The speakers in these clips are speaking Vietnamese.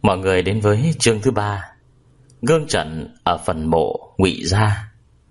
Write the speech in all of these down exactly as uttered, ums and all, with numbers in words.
Mọi người đến với chương thứ ba, gương trận ở phần mộ Ngụy Gia.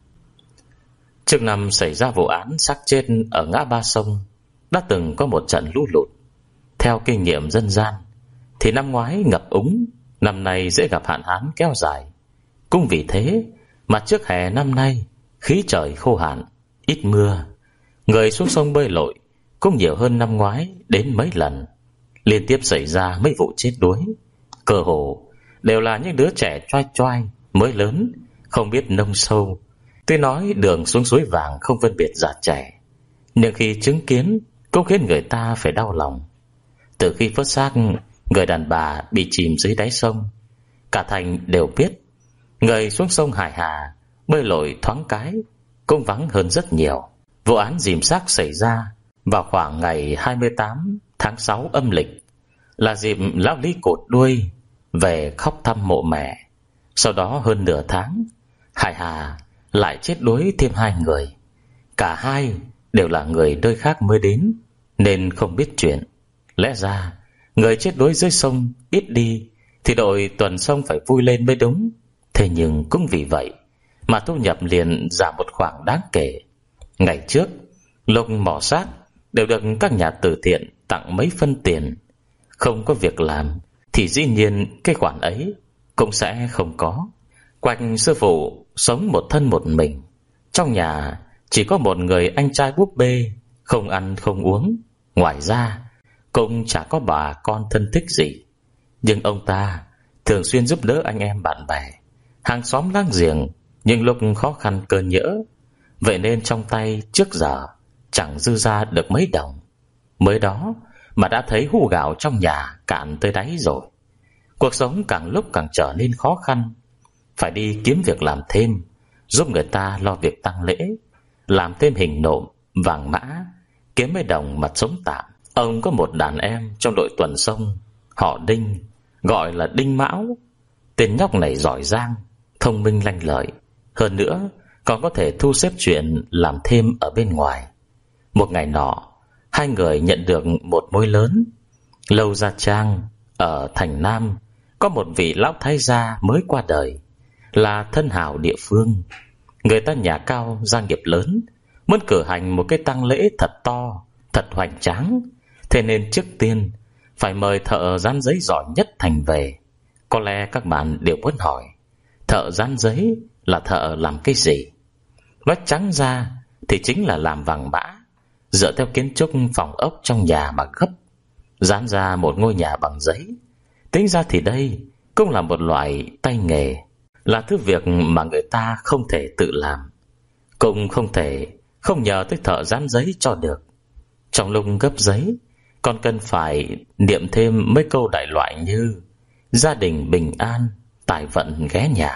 Trước năm xảy ra vụ án xác chết ở ngã ba sông, đã từng có một trận lũ lụt. Theo kinh nghiệm dân gian thì năm ngoái ngập úng, năm nay dễ gặp hạn hán kéo dài. Cũng vì thế mà trước hè năm nay khí trời khô hạn, ít mưa, người xuống sông bơi lội cũng nhiều hơn năm ngoái đến mấy lần. Liên tiếp xảy ra mấy vụ chết đuối, cơ hồ đều là những đứa trẻ choai choai mới lớn, không biết nông sâu. Tuy nói đường xuống suối vàng không phân biệt già trẻ, nhưng khi chứng kiến cũng khiến người ta phải đau lòng. Từ khi vớt xác người đàn bà bị chìm dưới đáy sông, cả thành đều biết người xuống sông Hải Hà bơi lội thoáng cái cũng vắng hơn rất nhiều. Vụ án dìm xác xảy ra vào khoảng ngày hai mươi tám tháng sáu âm lịch, là dịp lão Lý cột đuôi về khóc thăm mộ mẹ. Sau đó hơn nửa tháng, Hải Hà lại chết đuối thêm hai người. Cả hai đều là người nơi khác mới đến, nên không biết chuyện. Lẽ ra người chết đuối dưới sông ít đi thì đội tuần sông phải vui lên mới đúng. Thế nhưng cũng vì vậy mà thu nhập liền giảm một khoản đáng kể. Ngày trước lúc mỏ xác đều được các nhà từ thiện tặng mấy phân tiền. Không có việc làm thì dĩ nhiên cái khoản ấy cũng sẽ không có. Quạch sư phụ sống một thân một mình, trong nhà chỉ có một người anh trai búp bê, không ăn không uống. Ngoài ra cũng chả có bà con thân thích gì. Nhưng ông ta thường xuyên giúp đỡ anh em bạn bè, hàng xóm láng giềng những lúc khó khăn cơn nhỡ. Vậy nên trong tay trước giờ chẳng dư ra được mấy đồng. Mới đó mà đã thấy hũ gạo trong nhà cạn tới đáy rồi. Cuộc sống càng lúc càng trở nên khó khăn, phải đi kiếm việc làm thêm, giúp người ta lo việc tang lễ, làm thêm hình nộm, vàng mã, kiếm mấy đồng mà sống tạm. Ông có một đàn em trong đội tuần sông, họ Đinh, gọi là Đinh Mão. Tên nhóc này giỏi giang, thông minh lanh lợi, hơn nữa còn có thể thu xếp chuyện làm thêm ở bên ngoài. Một ngày nọ, hai người nhận được một mối lớn. Lâu Gia Trang ở thành Nam có một vị lão thái gia mới qua đời, là thân hào địa phương. Người ta nhà cao gia nghiệp lớn, muốn cử hành một cái tang lễ thật to, thật hoành tráng. Thế nên trước tiên phải mời thợ dán giấy giỏi nhất thành về. Có lẽ các bạn đều muốn hỏi, thợ dán giấy là thợ làm cái gì? Nói trắng ra thì chính là làm vàng mã, dựa theo kiến trúc phòng ốc trong nhà mà gấp, dán ra một ngôi nhà bằng giấy. Tính ra thì đây cũng là một loại tay nghề, là thứ việc mà người ta không thể tự làm, cũng không thể không nhờ tới thợ dán giấy cho được. Trong lúc gấp giấy còn cần phải niệm thêm mấy câu đại loại như gia đình bình an, tài vận ghé nhà.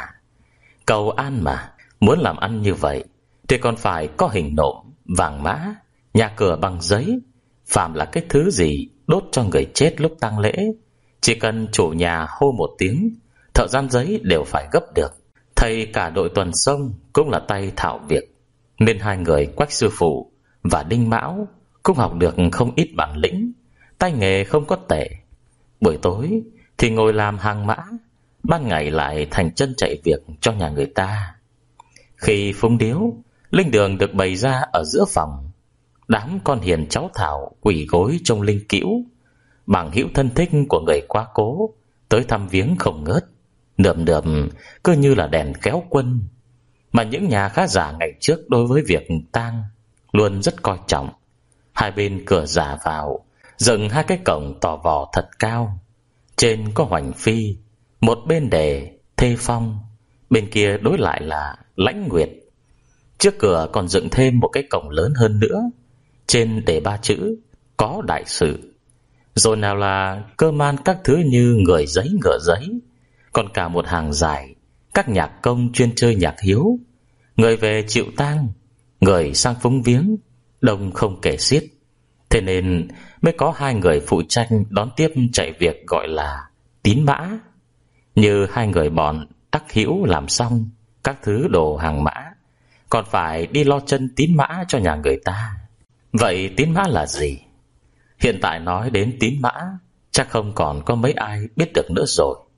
Cầu an mà, muốn làm ăn như vậy thì còn phải có hình nộm, vàng mã, nhà cửa bằng giấy. Phạm là cái thứ gì đốt cho người chết lúc tang lễ, chỉ cần chủ nhà hô một tiếng, thợ dán giấy đều phải gấp được. Thầy cả đội tuần sông cũng là tay thạo việc, nên hai người Quách sư phụ và Đinh Mão cũng học được không ít bản lĩnh, tay nghề không có tệ. Buổi tối thì ngồi làm hàng mã, ban ngày lại thành chân chạy việc cho nhà người ta. Khi phúng điếu, linh đường được bày ra ở giữa phòng, đám con hiền cháu thảo quỳ gối trong linh cữu. Bằng hữu thân thích của người quá cố tới thăm viếng không ngớt, nườm nượm cứ như là đèn kéo quân. Mà những nhà khá giả ngày trước đối với việc tang luôn rất coi trọng. Hai bên cửa giả vào dựng hai cái cổng tỏ vò thật cao. Trên có hoành phi, một bên đề Thê Phong, bên kia đối lại là Lãnh Nguyệt. Trước cửa còn dựng thêm một cái cổng lớn hơn nữa, trên đề ba chữ Có đại sự. Rồi nào là cơ man các thứ như người giấy ngựa giấy, còn cả một hàng dài các nhạc công chuyên chơi nhạc hiếu. Người về chịu tang, người sang phúng viếng, đông không kể xiết. Thế nên mới có hai người phụ trách đón tiếp chạy việc gọi là tín mã. Như hai người bọn Đắc Hữu làm xong các thứ đồ hàng mã, còn phải đi lo chân tín mã cho nhà người ta. Vậy tín mã là gì? Hiện tại nói đến tín mã chắc không còn có mấy ai biết được nữa rồi.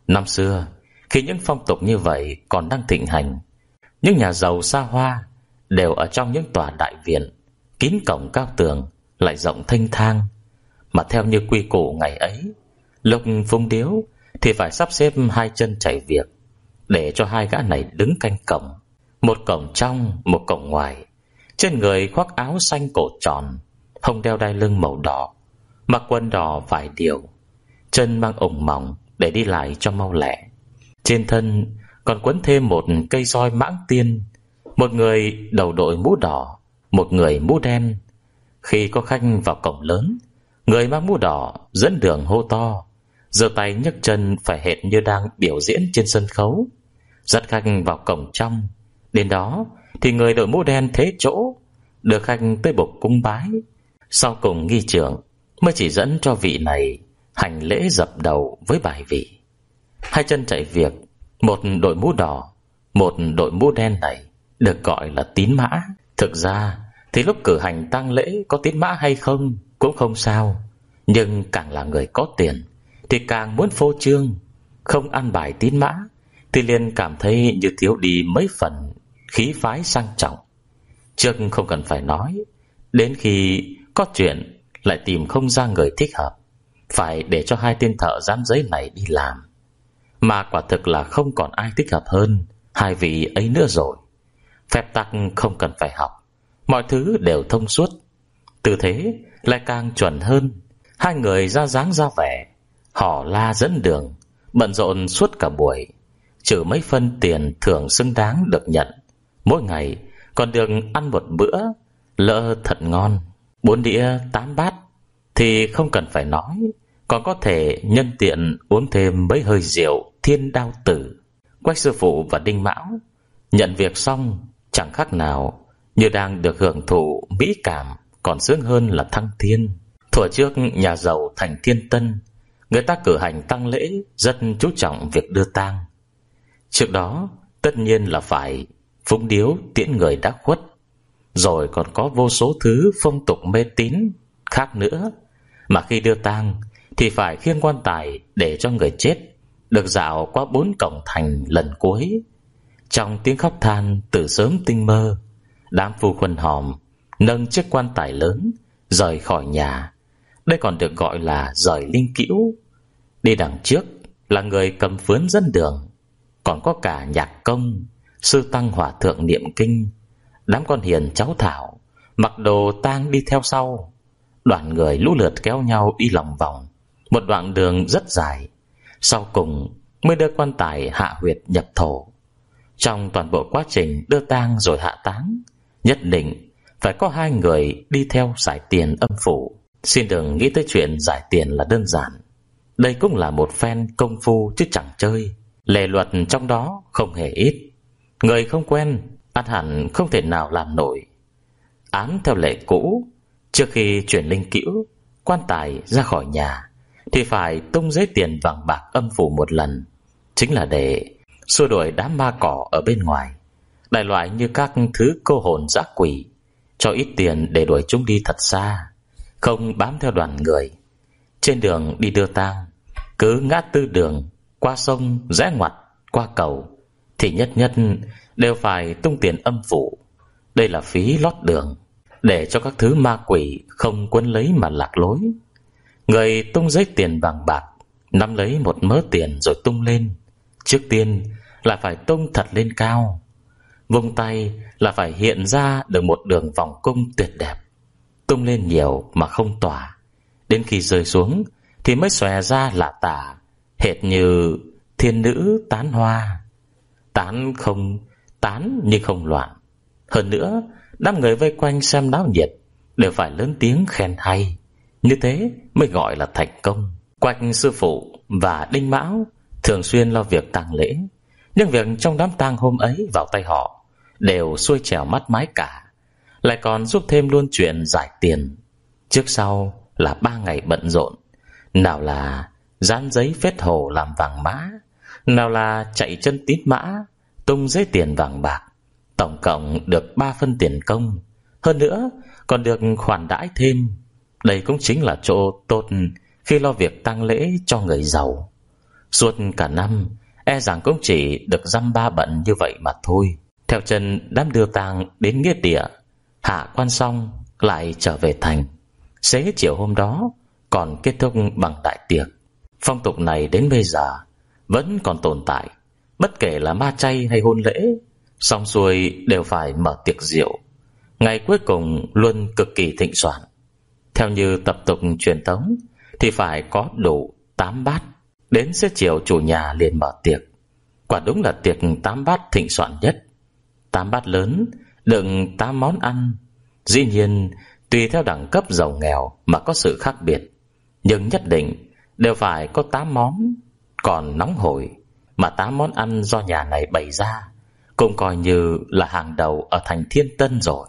Năm xưa, khi những phong tục như vậy còn đang thịnh hành, những nhà giàu xa hoa đều ở trong những tòa đại viện kín cổng cao tường, lại rộng thênh thang. Mà theo như quy củ ngày ấy, lúc phung điếu thì phải sắp xếp hai chân chạy việc, để cho hai gã này đứng canh cổng, một cổng trong, một cổng ngoài. Trên người khoác áo xanh cổ tròn, hông đeo đai lưng màu đỏ, mặc quần đỏ vải điều, chân mang ủng mỏng để đi lại cho mau lẹ. Trên thân còn quấn thêm một cây roi mãng tiên. Một người đầu đội mũ đỏ, một người mũ đen. Khi có khách vào cổng lớn, người mang mũ đỏ dẫn đường hô to, giơ tay nhấc chân phải hệt như đang biểu diễn trên sân khấu, dắt khách vào cổng trong. Đến đó thì người đội mũ đen thế chỗ, đưa khách tới bục cung bái. Sau cùng nghi trưởng mới chỉ dẫn cho vị này hành lễ dập đầu với bài vị. Hai chân chạy việc, một đội mũ đỏ, một đội mũ đen này được gọi là tín mã. Thực ra thì lúc cử hành tang lễ có tín mã hay không cũng không sao, nhưng càng là người có tiền thì càng muốn phô trương. Không ăn bài tín mã thì liền cảm thấy như thiếu đi mấy phần khí phái sang trọng. Trước không cần phải nói, đến khi có chuyện lại tìm không ra người thích hợp, phải để cho hai tên thợ dán giấy này đi làm. Mà quả thực là không còn ai thích hợp hơn hai vị ấy nữa rồi. Phép tắc không cần phải học, mọi thứ đều thông suốt, tư thế lại càng chuẩn hơn. Hai người ra dáng ra vẻ, hò la dẫn đường, bận rộn suốt cả buổi, trừ mấy phân tiền thưởng xứng đáng được nhận. Mỗi ngày còn được ăn một bữa lỡ thật ngon, bốn đĩa tám bát thì không cần phải nói, còn có thể nhân tiện uống thêm mấy hơi rượu Thiên Đao Tử. Quách sư phụ và Đinh Mão nhận việc xong chẳng khác nào như đang được hưởng thụ mỹ cảm, còn sướng hơn là thăng thiên. Thuở trước nhà giàu thành Thiên Tân, người ta cử hành tang lễ rất chú trọng việc đưa tang. Trước đó tất nhiên là phải phúng điếu tiễn người đã khuất, rồi còn có vô số thứ phong tục mê tín khác nữa. Mà khi đưa tang thì phải khiêng quan tài để cho người chết được dạo qua bốn cổng thành lần cuối. Trong tiếng khóc than từ sớm tinh mơ, đám phu khuân hòm nâng chiếc quan tài lớn rời khỏi nhà. Đây còn được gọi là rời linh cữu. Đi đằng trước là người cầm phướn dẫn đường, còn có cả nhạc công, sư tăng hòa thượng niệm kinh. Đám con hiền cháu thảo mặc đồ tang đi theo sau. Đoàn người lũ lượt kéo nhau đi lòng vòng một đoạn đường rất dài, sau cùng mới đưa quan tài hạ huyệt nhập thổ. Trong toàn bộ quá trình đưa tang rồi hạ táng, nhất định phải có hai người đi theo giải tiền âm phủ. Xin đừng nghĩ tới chuyện giải tiền là đơn giản, đây cũng là một phen công phu chứ chẳng chơi. Lề luật trong đó không hề ít, người không quen ắt hẳn không thể nào làm nổi. Án theo lệ cũ, trước khi chuyển linh cữu, quan tài ra khỏi nhà thì phải tung giấy tiền vàng bạc âm phủ một lần, chính là để xua đuổi đám ma cỏ ở bên ngoài, đại loại như các thứ cô hồn dã quỷ, cho ít tiền để đuổi chúng đi thật xa, không bám theo đoàn người. Trên đường đi đưa tang, cứ ngã tư đường, qua sông, rẽ ngoặt, qua cầu thì nhất nhất đều phải tung tiền âm phủ. Đây là phí lót đường, để cho các thứ ma quỷ không quấn lấy mà lạc lối. Người tung giấy tiền vàng bạc nắm lấy một mớ tiền rồi tung lên. Trước tiên là phải tung thật lên cao, vung tay là phải hiện ra được một đường vòng cung tuyệt đẹp. Tung lên nhiều mà không tỏa, đến khi rơi xuống thì mới xòe ra lả tả, hệt như thiên nữ tán hoa. Tán không tán nhưng không loạn. Hơn nữa, đám người vây quanh xem náo nhiệt đều phải lớn tiếng khen hay, như thế mới gọi là thành công. Quách sư phụ và Đinh Mão thường xuyên lo việc tang lễ, nhưng việc trong đám tang hôm ấy vào tay họ đều xuôi trèo mắt mái cả, lại còn giúp thêm luôn chuyện giải tiền. Trước sau là ba ngày bận rộn, nào là dán giấy phết hồ làm vàng mã, nào là chạy chân tín mã, tung giấy tiền vàng bạc. Tổng cộng được ba phân tiền công, hơn nữa còn được khoản đãi thêm. Đây cũng chính là chỗ tốt khi lo việc tang lễ cho người giàu. Suốt cả năm e rằng cũng chỉ được dăm ba bận như vậy mà thôi. Theo chân đám đưa tang đến nghĩa địa, hạ quan xong lại trở về thành. Xế chiều hôm đó còn kết thúc bằng đại tiệc. Phong tục này đến bây giờ vẫn còn tồn tại. Bất kể là ma chay hay hôn lễ, xong xuôi đều phải mở tiệc rượu. Ngày cuối cùng luôn cực kỳ thịnh soạn. Theo như tập tục truyền thống thì phải có đủ tám bát. Đến xế chiều chủ nhà liền mở tiệc. Quả đúng là tiệc tám bát thịnh soạn nhất. Tám bát lớn đựng tám món ăn. Dĩ nhiên tùy theo đẳng cấp giàu nghèo mà có sự khác biệt, nhưng nhất định đều phải có tám món. Còn nóng hổi mà tám món ăn do nhà này bày ra cũng coi như là hàng đầu ở thành Thiên Tân rồi.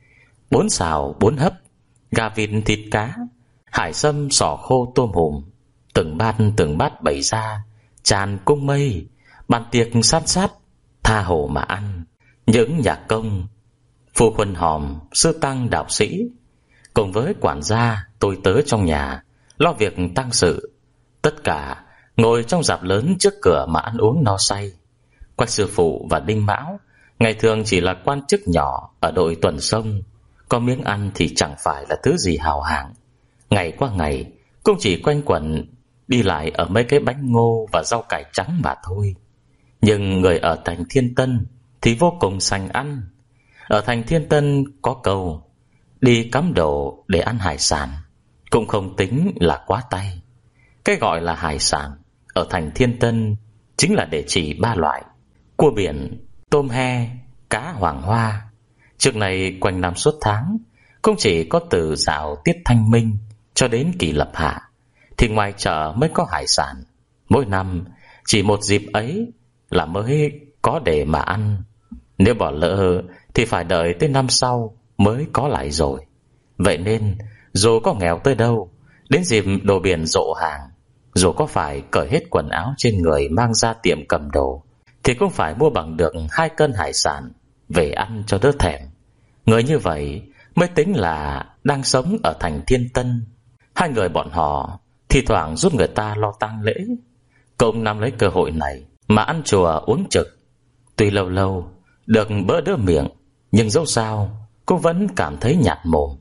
Bốn xào bốn hấp, gà vịt thịt cá, hải sâm sò khô tôm hùm, từng bát từng bát bày ra tràn cung mây. Bàn tiệc san sát, tha hồ mà ăn. Những nhạc công, phu quân hòm, sư tăng đạo sĩ cùng với quản gia tôi tớ trong nhà lo việc tang sự, tất cả ngồi trong dạp lớn trước cửa mà ăn uống no say. Quách sư phụ và Đinh Mão ngày thường chỉ là quan chức nhỏ ở đội tuần sông, có miếng ăn thì chẳng phải là thứ gì hào hạng. Ngày qua ngày cũng chỉ quanh quẩn đi lại ở mấy cái bánh ngô và rau cải trắng mà thôi. Nhưng người ở thành Thiên Tân thì vô cùng sành ăn. Ở thành Thiên Tân có câu đi cắm đồ để ăn hải sản cũng không tính là quá tay. Cái gọi là hải sản ở thành Thiên Tân chính là để chỉ ba loại: cua biển, tôm he, cá hoàng hoa. Trước này quanh năm suốt tháng cũng chỉ có từ dạo tiết thanh minh cho đến kỳ lập hạ thì ngoài chợ mới có hải sản. Mỗi năm chỉ một dịp ấy là mới có để mà ăn. Nếu bỏ lỡ thì phải đợi tới năm sau mới có lại rồi. Vậy nên dù có nghèo tới đâu, đến dịp đồ biển rộ hàng, dù có phải cởi hết quần áo trên người mang ra tiệm cầm đồ, thì cũng phải mua bằng được hai cân hải sản về ăn cho đỡ thèm. Người như vậy mới tính là đang sống ở thành Thiên Tân. Hai người bọn họ thì thoảng giúp người ta lo tang lễ, cũng nắm lấy cơ hội này mà ăn chùa uống trực. Tuy lâu lâu được bữa đỡ miệng, nhưng dẫu sao cũng vẫn cảm thấy nhạt mồm.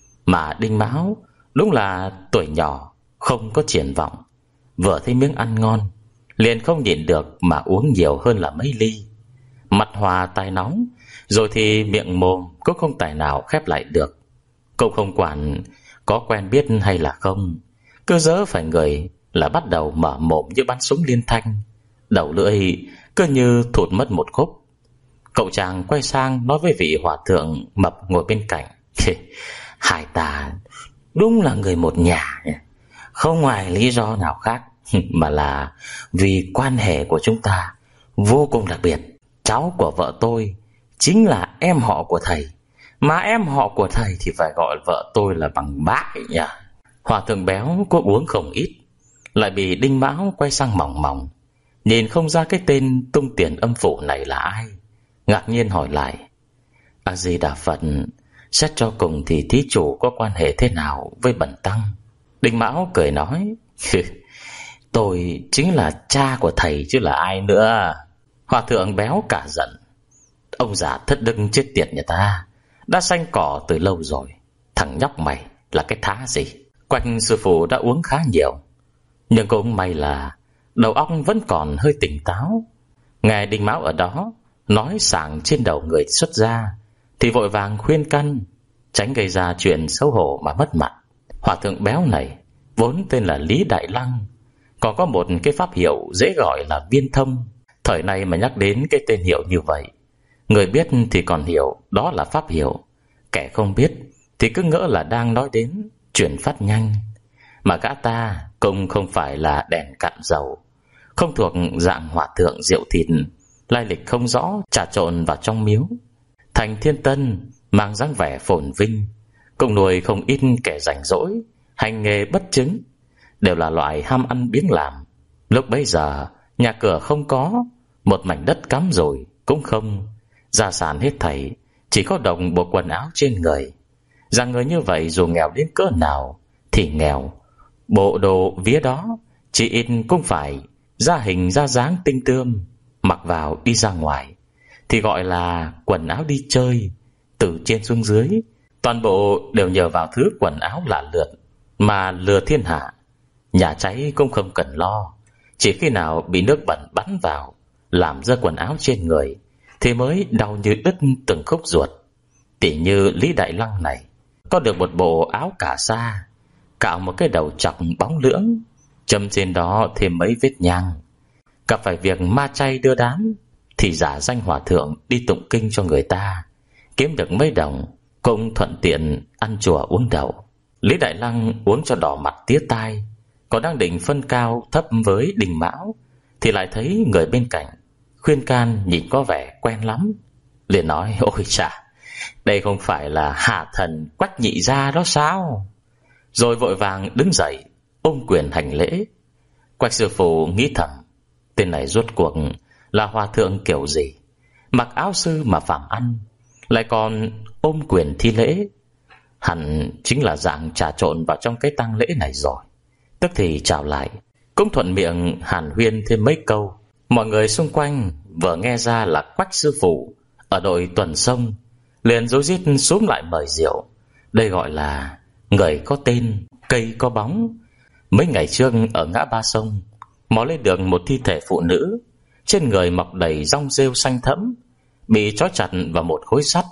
Mà Đinh Mão đúng là tuổi nhỏ không có triển vọng, vừa thấy miếng ăn ngon liền không nhịn được mà uống nhiều hơn là mấy ly. Mặt hòa tai nóng, rồi thì miệng mồm cũng không tài nào khép lại được. Cũng không quản có quen biết hay là không, cứ dớ phải người là bắt đầu mở mồm như bắn súng liên thanh, đầu lưỡi cứ như thụt mất một khúc. Cậu chàng quay sang nói với vị hòa thượng mập ngồi bên cạnh: hai ta đúng là người một nhà, không ngoài lý do nào khác mà là vì quan hệ của chúng ta vô cùng đặc biệt. Cháu của vợ tôi chính là em họ của thầy, mà em họ của thầy thì phải gọi vợ tôi là bằng bác ấy nhỉ. Hòa thượng béo cũng uống không ít, lại bị Đinh Mão quay sang mỏng mỏng, nhìn không ra cái tên tung tiền âm phủ này là ai, ngạc nhiên hỏi lại: A Di Đà Phật, xét cho cùng thì thí chủ có quan hệ thế nào với bần tăng? Đinh Mão cười nói: tôi chính là cha của thầy chứ là ai nữa. Hòa thượng béo cả giận: ông già thất đức chết tiệt nhà ta, đã xanh cỏ từ lâu rồi, thằng nhóc mày là cái thá gì? Quanh sư phụ đã uống khá nhiều, nhưng cũng may là đầu óc vẫn còn hơi tỉnh táo. Nghe Đinh Mão ở đó nói sảng trên đầu người xuất gia thì vội vàng khuyên can, tránh gây ra chuyện xấu hổ mà mất mặt. Hòa thượng béo này vốn tên là Lý Đại Lăng, còn có một cái pháp hiệu dễ gọi là Viên Thông. Thời này mà nhắc đến cái tên hiệu như vậy, người biết thì còn hiểu đó là pháp hiệu, kẻ không biết thì cứ ngỡ là đang nói đến chuyển phát nhanh. Mà gã ta cũng không phải là đèn cạn dầu, không thuộc dạng hòa thượng rượu thịt, lai lịch không rõ trà trộn vào trong miếu. Thành Thiên Tân mang dáng vẻ phồn vinh, cũng nuôi không ít kẻ rảnh rỗi hành nghề bất chứng, đều là loại ham ăn biếng làm. Lúc bấy giờ nhà cửa không có, một mảnh đất cắm rồi cũng không, gia sản hết thảy chỉ có đồng bộ quần áo trên người. Rằng người như vậy dù nghèo đến cỡ nào thì nghèo, bộ đồ vía đó chỉ ít cũng phải ra hình ra dáng tinh tươm, mặc vào đi ra ngoài thì gọi là quần áo đi chơi. Từ trên xuống dưới, toàn bộ đều nhờ vào thứ quần áo lạ lượt mà lừa thiên hạ. Nhà cháy cũng không cần lo, chỉ khi nào bị nước bẩn bắn vào làm dơ quần áo trên người thì mới đau như đứt từng khúc ruột. Tỉ như Lý Đại Lăng này, có được một bộ áo cà sa, cạo một cái đầu chọc bóng lưỡng, châm trên đó thêm mấy vết nhang. Gặp phải việc ma chay đưa đám thì giả danh hòa thượng đi tụng kinh cho người ta, kiếm được mấy đồng, cũng thuận tiện ăn chùa uống đậu. Lý Đại Lăng uống cho đỏ mặt tía tai, còn đang định phân cao thấp với Đình Mão thì lại thấy người bên cạnh khuyên can nhìn có vẻ quen lắm, liền nói: ôi chà, đây không phải là hạ thần Quách nhị gia đó sao? Rồi vội vàng đứng dậy ôm quyền hành lễ. Quách sư phụ nghĩ thầm, tên này rốt cuộc là hòa thượng kiểu gì, mặc áo sư mà phạm ăn, lại còn ôm quyền thi lễ. Hẳn chính là dạng trà trộn vào trong cái tang lễ này rồi. Tức thì chào lại, cũng thuận miệng hàn huyên thêm mấy câu. Mọi người xung quanh vừa nghe ra là Quách sư phụ ở đội tuần sông, liền rối rít xúm lại mời rượu. Đây gọi là người có tên, cây có bóng. Mấy ngày trước ở ngã ba sông, mò lên được một thi thể phụ nữ, trên người mọc đầy rong rêu xanh thẫm, bị trói chặt vào một khối sắt,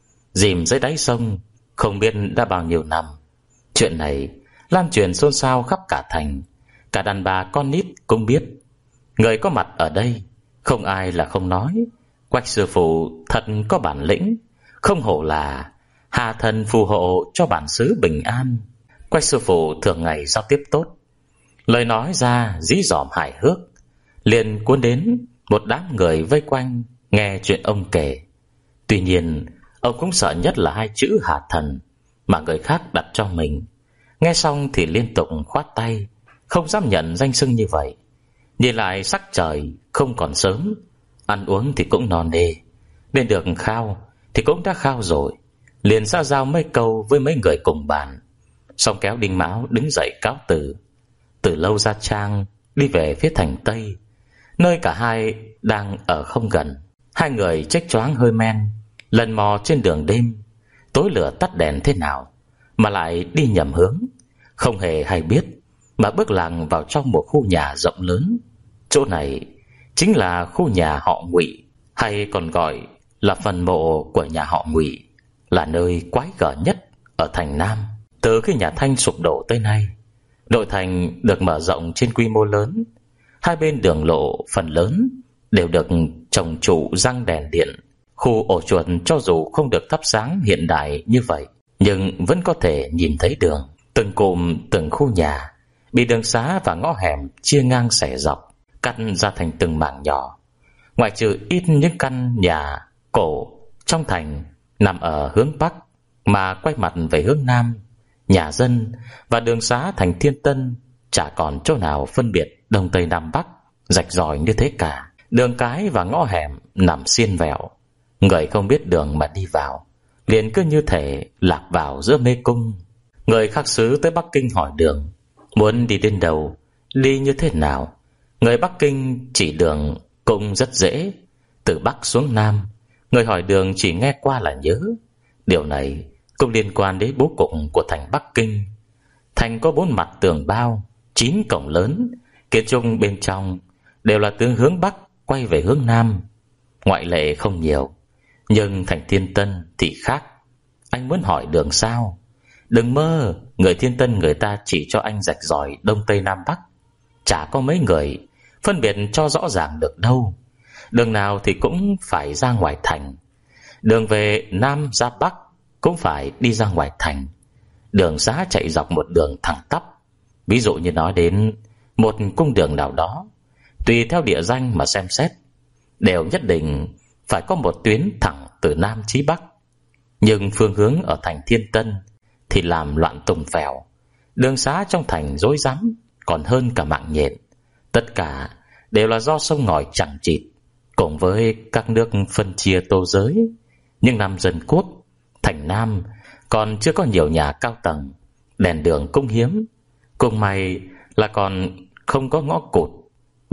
dìm dưới đáy sông không biết đã bao nhiêu năm. Chuyện này lan truyền xôn xao khắp cả thành, cả đàn bà con nít cũng biết. Người có mặt ở đây không ai là không nói Quách sư phụ thật có bản lĩnh, không hổ là hà thần phù hộ cho bản xứ bình an. Quách sư phụ thường ngày giao tiếp tốt, lời nói ra dí dỏm hài hước, liền cuốn đến một đám người vây quanh nghe chuyện ông kể. Tuy nhiên ông cũng sợ nhất là hai chữ hà thần mà người khác đặt cho mình. Nghe xong thì liên tục khoát tay, không dám nhận danh xưng như vậy. Nhìn lại sắc trời không còn sớm, ăn uống thì cũng non nê, nên được khao thì cũng đã khao rồi, liền xã giao mấy câu với mấy người cùng bàn, xong kéo Đinh Mão đứng dậy cáo từ. Từ lâu ra trang đi về phía thành Tây, nơi cả hai đang ở không gần. Hai người chếch choáng hơi men, lần mò trên đường đêm, tối lửa tắt đèn thế nào mà lại đi nhầm hướng, không hề hay biết mà bước làng vào trong một khu nhà rộng lớn. Chỗ này chính là khu nhà họ Ngụy, hay còn gọi là phần mộ của nhà họ Ngụy, là nơi quái gở nhất ở thành Nam. Từ khi nhà Thanh sụp đổ tới nay, nội thành được mở rộng trên quy mô lớn. Hai bên đường lộ phần lớn đều được trồng trụ răng đèn điện. Khu ổ chuột cho dù không được thắp sáng hiện đại như vậy, nhưng vẫn có thể nhìn thấy đường. Từng cụm từng khu nhà bị đường xá và ngõ hẻm chia ngang xẻ dọc, cắt ra thành từng mảng nhỏ. Ngoại trừ ít những căn nhà cổ trong thành nằm ở hướng Bắc mà quay mặt về hướng Nam, nhà dân và đường xá thành Thiên Tân chả còn chỗ nào phân biệt Đông Tây Nam Bắc rạch ròi như thế cả. Đường cái và ngõ hẻm nằm xiên vẹo, người không biết đường mà đi vào liền cứ như thể lạc vào giữa mê cung. Người khác xứ tới Bắc Kinh hỏi đường, muốn đi đến đâu, đi như thế nào, người Bắc Kinh chỉ đường cũng rất dễ. Từ Bắc xuống Nam, người hỏi đường chỉ nghe qua là nhớ. Điều này cũng liên quan đến bố cục của thành Bắc Kinh. Thành có bốn mặt tường bao, chín cổng lớn, kiến trúc bên trong đều là hướng hướng Bắc quay về hướng Nam. Ngoại lệ không nhiều, nhưng thành Thiên Tân thì khác. Anh muốn hỏi đường sao? Đừng mơ, người Thiên Tân người ta chỉ cho anh rạch ròi Đông Tây Nam Bắc, chả có mấy người phân biệt cho rõ ràng được đâu. Đường nào thì cũng phải ra ngoài thành, đường về Nam ra Bắc cũng phải đi ra ngoài thành. Đường xá chạy dọc một đường thẳng tắp. Ví dụ như nói đến một cung đường nào đó, tùy theo địa danh mà xem xét, đều nhất định phải có một tuyến thẳng từ Nam chí Bắc. Nhưng phương hướng ở thành Thiên Tân thì làm loạn tùng phèo, đường xá trong thành rối rắm còn hơn cả mạng nhện. Tất cả đều là do sông ngòi chẳng chịt, cùng với các nước phân chia tô giới. Nhưng năm dân quốc, thành Nam còn chưa có nhiều nhà cao tầng, đèn đường cũng hiếm. Cùng may là còn không có ngõ cụt,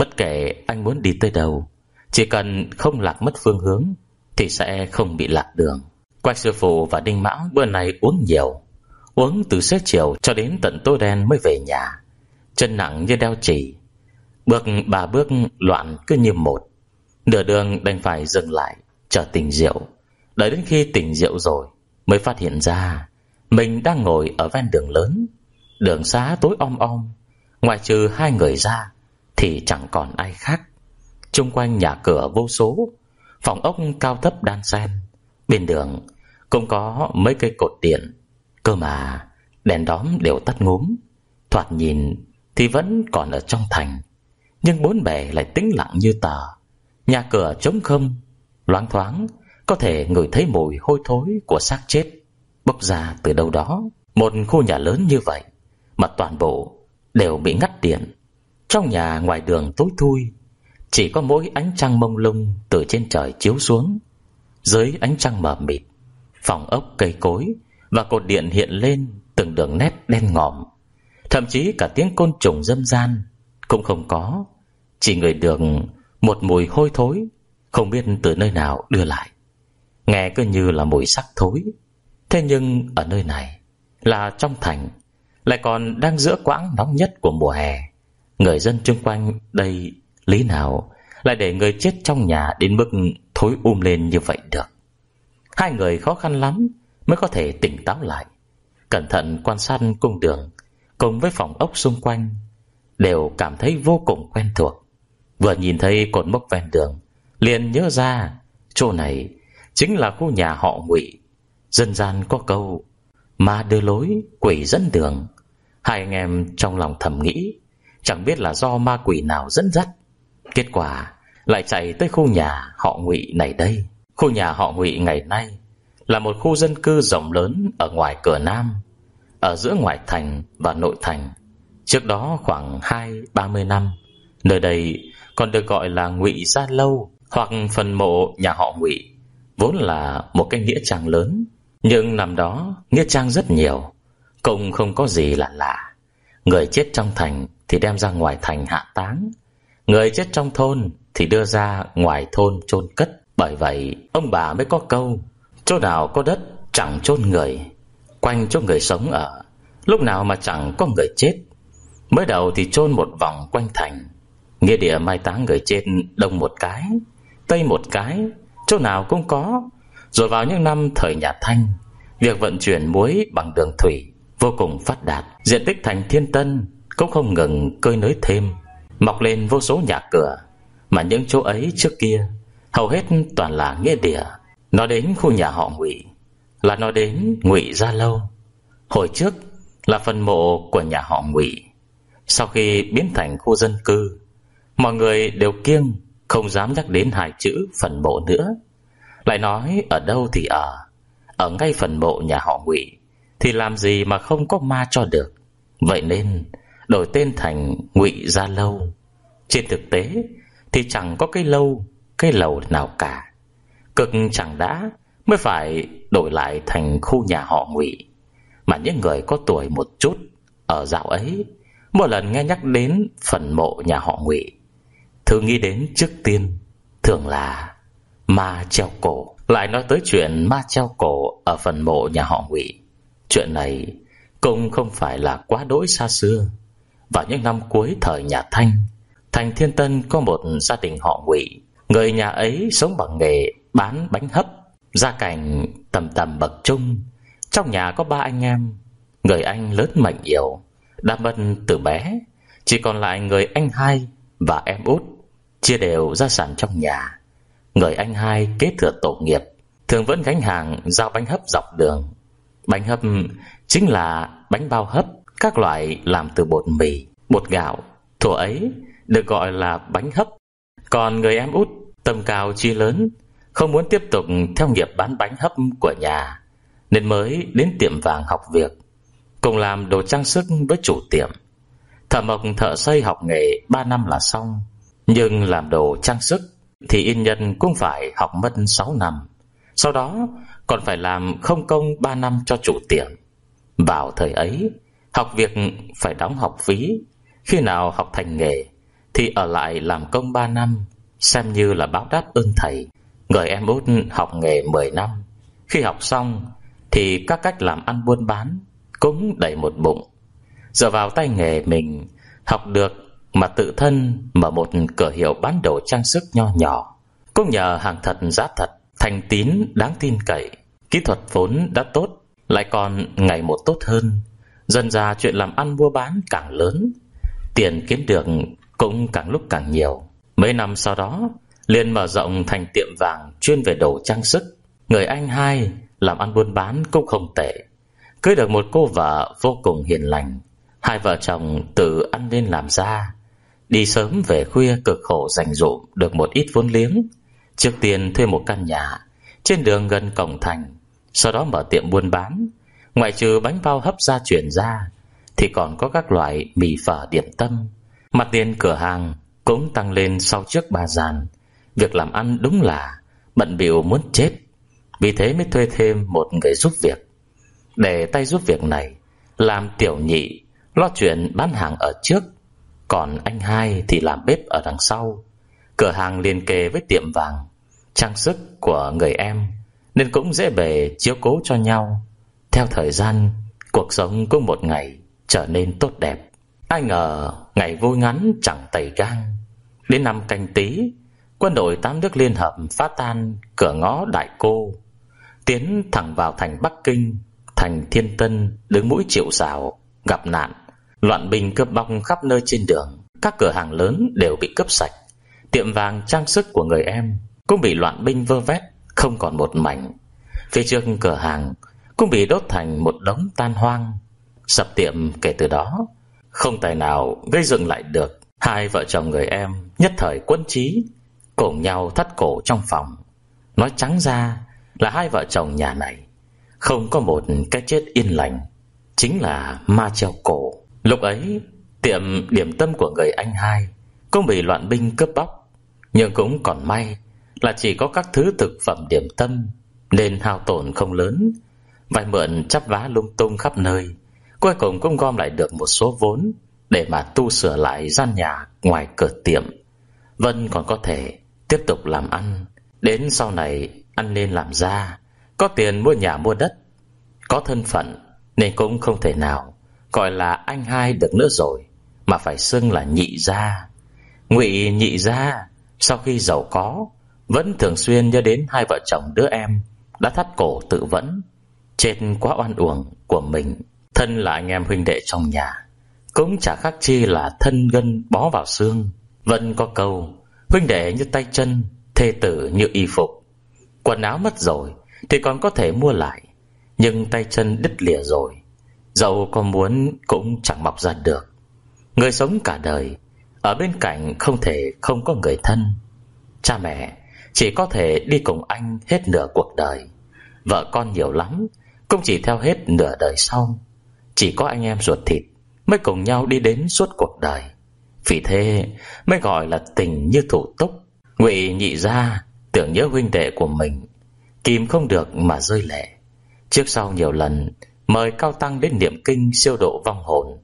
Bất kể anh muốn đi tới đâu, chỉ cần không lạc mất phương hướng thì sẽ không bị lạc đường. Quách sư phụ và Đinh Mão bữa nay uống nhiều, uống từ xế chiều cho đến tận tối đen mới về nhà, chân nặng như đeo chỉ, bước ba bước loạn cứ như một. Nửa đường đành phải dừng lại chờ tỉnh rượu. Đợi đến khi tỉnh rượu rồi mới phát hiện ra mình đang ngồi ở ven đường lớn. Đường xá tối om om, ngoại trừ hai người ra thì chẳng còn ai khác. Chung quanh nhà cửa vô số, phòng ốc cao thấp đan xen. Bên đường cũng có mấy cây cột điện, cơ mà đèn đóm đều tắt ngúm. Thoạt nhìn thì vẫn còn ở trong thành, nhưng bốn bề lại tĩnh lặng như tờ. Nhà cửa trống không, loáng thoáng có thể ngửi thấy mùi hôi thối của xác chết bốc ra từ đâu đó. Một khu nhà lớn như vậy mà toàn bộ đều bị ngắt điện. Trong nhà ngoài đường tối thui, chỉ có mỗi ánh trăng mông lung từ trên trời chiếu xuống. Dưới ánh trăng mờ mịt, phòng ốc, cây cối và cột điện hiện lên từng đường nét đen ngòm. Thậm chí cả tiếng côn trùng râm ran cũng không có, chỉ ngửi được một mùi hôi thối không biết từ nơi nào đưa lại, nghe cứ như là mùi xác thối. Thế nhưng ở nơi này là trong thành, lại còn đang giữa quãng nóng nhất của mùa hè. Người dân chung quanh đây lý nào lại để người chết trong nhà đến mức thối um lên như vậy được. Hai người khó khăn lắm mới có thể tỉnh táo lại, cẩn thận quan sát cung đường cùng với phòng ốc xung quanh, đều cảm thấy vô cùng quen thuộc. Vừa nhìn thấy cột mốc ven đường, liền nhớ ra chỗ này chính là khu nhà họ Ngụy. Dân gian có câu ma đưa lối, quỷ dẫn đường. Hai anh em trong lòng thầm nghĩ, chẳng biết là do ma quỷ nào dẫn dắt, kết quả lại chạy tới khu nhà họ Ngụy này đây. Khu nhà họ Ngụy ngày nay là một khu dân cư rộng lớn ở ngoài cửa Nam, ở giữa ngoại thành và nội thành. Trước đó khoảng hai ba mươi năm, nơi đây còn được gọi là Ngụy Gia Lâu hoặc phần mộ nhà họ Ngụy, vốn là một cái nghĩa trang lớn. Nhưng năm đó nghĩa trang rất nhiều, cũng không có gì là lạ. Người chết trong thành thì đem ra ngoài thành hạ táng, người chết trong thôn thì đưa ra ngoài thôn chôn cất. Bởi vậy ông bà mới có câu chỗ nào có đất chẳng chôn người, quanh chỗ người sống ở, lúc nào mà chẳng có người chết. Mới đầu thì chôn một vòng quanh thành, nghĩa địa mai táng người chết đông một cái, tây một cái, chỗ nào cũng có. Rồi vào những năm thời nhà Thanh, việc vận chuyển muối bằng đường thủy vô cùng phát đạt. Diện tích thành Thiên Tân cũng không ngừng cơi nới thêm, mọc lên vô số nhà cửa. Mà những chỗ ấy trước kia hầu hết toàn là nghĩa địa. Nói đến khu nhà họ Ngụy là nói đến Ngụy Gia Lâu. Hồi trước là phần mộ của nhà họ Ngụy. Sau khi biến thành khu dân cư, mọi người đều kiêng, không dám nhắc đến hai chữ phần mộ nữa. Lại nói ở đâu thì ở, ở ngay phần mộ nhà họ Ngụy thì làm gì mà không có ma cho được. Vậy nên đổi tên thành Ngụy Gia Lâu. Trên thực tế thì chẳng có cái lâu, cái lầu nào cả. Cực chẳng đã mới phải đổi lại thành khu nhà họ Ngụy. Mà những người có tuổi một chút ở dạo ấy, mỗi lần nghe nhắc đến phần mộ nhà họ Ngụy, thứ nghĩ đến trước tiên thường là ma treo cổ. Lại nói tới chuyện ma treo cổ ở phần mộ nhà họ Ngụy, chuyện này cũng không phải là quá đỗi xa xưa. Vào những năm cuối thời nhà Thanh, thành Thiên Tân có một gia đình họ Ngụy. Người nhà ấy sống bằng nghề bán bánh hấp, gia cảnh tầm tầm bậc trung. Trong nhà có ba anh em. Người anh lớn mệnh yếu đã mất từ bé, chỉ còn lại người anh hai và em út chia đều gia sản trong nhà. Người anh hai kế thừa tổ nghiệp, thường vẫn gánh hàng giao bánh hấp dọc đường. Bánh hấp chính là bánh bao hấp, các loại làm từ bột mì, bột gạo, thuở ấy được gọi là bánh hấp. Còn người em út tầm cao chi lớn, không muốn tiếp tục theo nghiệp bán bánh hấp của nhà, nên mới đến tiệm vàng học việc, cùng làm đồ trang sức với chủ tiệm. Thợ mộc thợ xây học nghề ba năm là xong, nhưng làm đồ trang sức thì ít nhất cũng phải học mất sáu năm. Sau đó còn phải làm không công ba năm cho chủ tiệm. Vào thời ấy, học việc phải đóng học phí. Khi nào học thành nghề thì ở lại làm công ba năm, xem như là báo đáp ơn thầy. Người em út học nghề mười năm. Khi học xong thì các cách làm ăn buôn bán cũng đầy một bụng. Dựa vào tay nghề mình học được mà tự thân mở một cửa hiệu bán đồ trang sức nho nhỏ. Cũng nhờ hàng thật giá thật, thành tín đáng tin cậy, kỹ thuật vốn đã tốt, lại còn ngày một tốt hơn. Dần ra chuyện làm ăn mua bán càng lớn, tiền kiếm được cũng càng lúc càng nhiều. Mấy năm sau đó liền mở rộng thành tiệm vàng chuyên về đồ trang sức. Người anh hai làm ăn buôn bán cũng không tệ, cưới được một cô vợ vô cùng hiền lành. Hai vợ chồng tự ăn nên làm ra, đi sớm về khuya cực khổ dành dụm được một ít vốn liếng. Trước tiên thuê một căn nhà trên đường gần cổng thành, sau đó mở tiệm buôn bán. Ngoại trừ bánh bao hấp gia chuyển ra thì còn có các loại mì phở điểm tâm. Mặt tiền cửa hàng cũng tăng lên sau trước ba gian. Việc làm ăn đúng là bận bịu muốn chết. Vì thế mới thuê thêm một người giúp việc, để tay giúp việc này làm tiểu nhị, lo chuyện bán hàng ở trước, còn anh hai thì làm bếp ở đằng sau. Cửa hàng liền kề với tiệm vàng trang sức của người em, nên cũng dễ bề chiếu cố cho nhau. Theo thời gian, cuộc sống cũng một ngày trở nên tốt đẹp. Ai ngờ ngày vui ngắn chẳng tày gang. Đến năm Canh Tý, quân đội tám nước liên hợp phá tan cửa ngõ Đại Cô, tiến thẳng vào thành Bắc Kinh. Thành Thiên Tân đứng mũi chịu sào, gặp nạn, loạn binh cướp bóc khắp nơi trên đường. Các cửa hàng lớn đều bị cướp sạch. Tiệm vàng trang sức của người em cũng bị loạn binh vơ vét, không còn một mảnh. Phía trước cửa hàng cũng bị đốt thành một đống tan hoang. Sập tiệm kể từ đó không tài nào gây dựng lại được. Hai vợ chồng người em nhất thời quẫn trí, cùng nhau thắt cổ trong phòng. Nói trắng ra là hai vợ chồng nhà này không có một cái chết yên lành, chính là ma treo cổ. Lúc ấy tiệm điểm tâm của người anh hai cũng bị loạn binh cướp bóc, nhưng cũng còn may là chỉ có các thứ thực phẩm điểm tâm nên hao tổn không lớn. Vay mượn chắp vá lung tung khắp nơi, cuối cùng cũng gom lại được một số vốn để mà tu sửa lại gian nhà ngoài cửa tiệm. Vân còn có thể tiếp tục làm ăn. Đến sau này ăn nên làm ra, có tiền mua nhà mua đất, có thân phận, nên cũng không thể nào gọi là anh hai được nữa rồi, mà phải xưng là nhị gia. Ngụy nhị gia sau khi giàu có vẫn thường xuyên nhớ đến hai vợ chồng đứa em đã thắt cổ tự vẫn, chết quá oan uổng của mình. Thân là anh em huynh đệ trong nhà, cũng chả khác chi là thân gân bó vào xương. Vẫn có câu huynh đệ như tay chân, thê tử như y phục. Quần áo mất rồi thì còn có thể mua lại, nhưng tay chân đứt lìa rồi, dẫu có muốn cũng chẳng mọc ra được. Người sống cả đời, ở bên cạnh không thể không có người thân. Cha mẹ chỉ có thể đi cùng anh hết nửa cuộc đời. Vợ con nhiều lắm cũng chỉ theo hết nửa đời sau. Chỉ có anh em ruột thịt mới cùng nhau đi đến suốt cuộc đời. Vì thế mới gọi là tình như thủ túc. Ngụy nhị gia tưởng nhớ huynh đệ của mình, kìm không được mà rơi lệ. Trước sau nhiều lần mời Cao Tăng đến niệm kinh siêu độ vong hồn,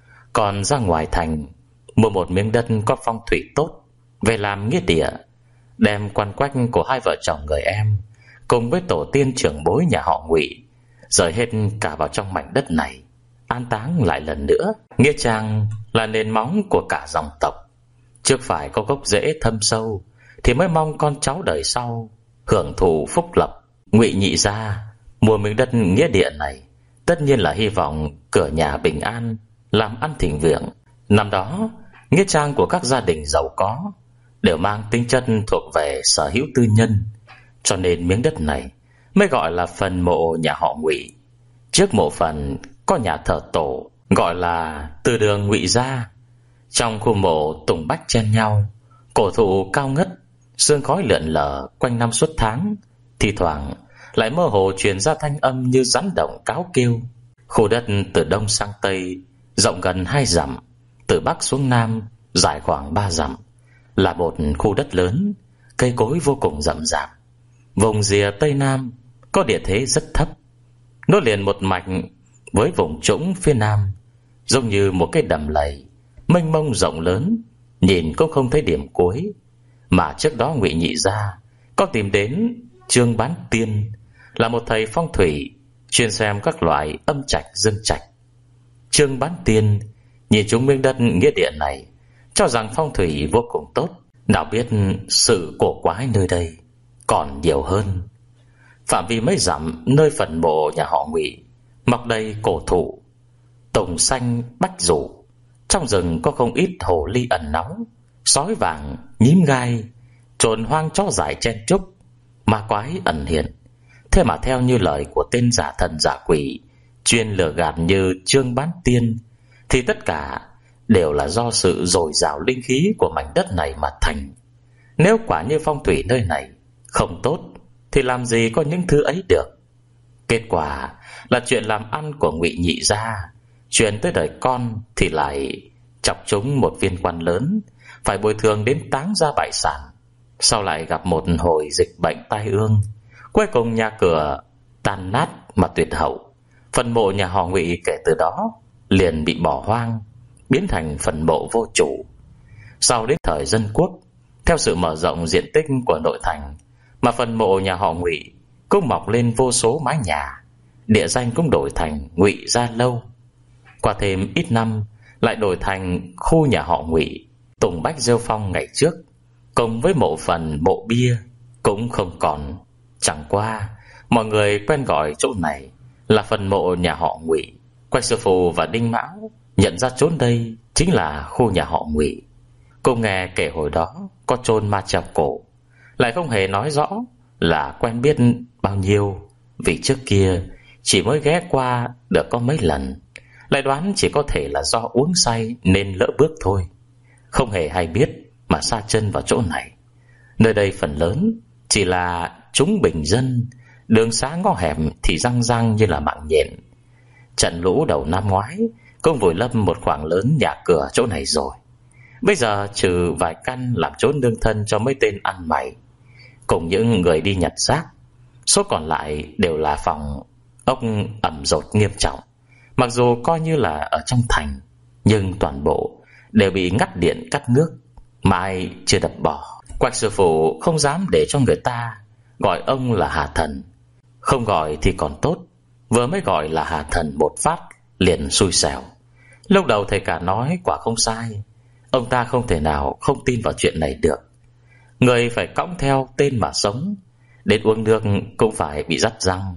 còn ra ngoài thành mua một miếng đất có phong thủy tốt về làm nghĩa địa, đem quan quách của hai vợ chồng người em cùng với tổ tiên trưởng bối nhà họ Ngụy rời hết cả vào trong mảnh đất này, an táng lại lần nữa. Nghĩa trang là nền móng của cả dòng tộc, trước phải có gốc rễ thâm sâu thì mới mong con cháu đời sau hưởng thụ phúc lộc. Ngụy nhị gia mua miếng đất nghĩa địa này tất nhiên là hy vọng cửa nhà bình an, làm ăn thịnh vượng. Năm đó nghĩa trang của các gia đình giàu có đều mang tính chất thuộc về sở hữu tư nhân, cho nên miếng đất này mới gọi là phần mộ nhà họ Ngụy. Trước mộ phần có nhà thờ tổ gọi là từ đường Ngụy gia. Trong khu mộ tùng bách chen nhau, cổ thụ cao ngất, sương khói lượn lờ quanh năm suốt tháng, thi thoảng lại mơ hồ truyền ra thanh âm như rắn động cáo kêu. Khu đất từ đông sang tây rộng gần hai dặm, từ bắc xuống nam dài khoảng ba dặm, là một khu đất lớn, cây cối vô cùng rậm rạp. Vùng rìa tây nam có địa thế rất thấp, nối liền một mạch với vùng trũng phía nam, giống như một cái đầm lầy mênh mông rộng lớn, nhìn cũng không thấy điểm cuối. Mà trước đó Ngụy Nhị gia có tìm đến Trương Bán Tiên, là một thầy phong thủy chuyên xem các loại âm trạch dương trạch. Trương Bán Tiên nhìn chúng miếng đất nghĩa địa này, cho rằng phong thủy vô cùng tốt. Nào biết sự cổ quái nơi đây còn nhiều hơn. Phạm vi mấy dặm nơi phần mộ nhà họ Ngụy mọc đầy cổ thụ, tùng xanh bách rủ. Trong rừng có không ít hồ ly ẩn náu, sói vàng, nhím gai, trồn hoang chó dại chen chúc, ma quái ẩn hiện. Thế mà theo như lời của tên giả thần giả quỷ chuyên lừa gạt như Trương Bán Tiên, thì tất cả đều là do sự dồi dào linh khí của mảnh đất này mà thành. Nếu quả như phong thủy nơi này không tốt, thì làm gì có những thứ ấy được. Kết quả là chuyện làm ăn của Ngụy Nhị gia truyền tới đời con thì lại chọc chúng một viên quan lớn, phải bồi thường đến táng gia bại sản. Sau lại gặp một hồi dịch bệnh tai ương, cuối cùng nhà cửa tan nát mà tuyệt hậu. Phần mộ nhà họ Ngụy kể từ đó liền bị bỏ hoang, biến thành phần mộ vô chủ. Sau đến thời dân quốc, theo sự mở rộng diện tích của nội thành, mà phần mộ nhà họ Ngụy cũng mọc lên vô số mái nhà, địa danh cũng đổi thành Ngụy Gia Lâu. Qua thêm ít năm lại đổi thành khu nhà họ Ngụy. Tùng bách rêu phong ngày trước cùng với mộ phần mộ bia cũng không còn. Chẳng qua mọi người quen gọi chỗ này là phần mộ nhà họ Ngụy. Quách sư phụ và Đinh Mão nhận ra chốn đây chính là khu nhà họ Ngụy. Cùng nghe kể hồi đó có chôn ma treo cổ, lại không hề nói rõ là quen biết bao nhiêu, vì trước kia chỉ mới ghé qua được có mấy lần. Lại đoán chỉ có thể là do uống say nên lỡ bước thôi, không hề hay biết mà sa chân vào chỗ này. Nơi đây phần lớn chỉ là chúng bình dân, đường xá ngõ hẻm thì răng răng như là mạng nhện. Trận lũ đầu năm ngoái cũng vùi lấp một khoảng lớn nhà cửa chỗ này rồi. Bây giờ trừ vài căn làm chốn nương thân cho mấy tên ăn mày cùng những người đi nhặt rác, số còn lại đều là phòng ốc ẩm dột nghiêm trọng. Mặc dù coi như là ở trong thành, nhưng toàn bộ đều bị ngắt điện cắt nước, mãi chưa đập bỏ. Quách sư phụ không dám để cho người ta gọi ông là Hà Thần. Không gọi thì còn tốt, vừa mới gọi là Hà Thần một phát liền xui xẻo. Lúc đầu thầy cả nói quả không sai, ông ta không thể nào không tin vào chuyện này được. Người phải cõng theo tên mà sống, đến uống nước cũng phải bị dắt răng.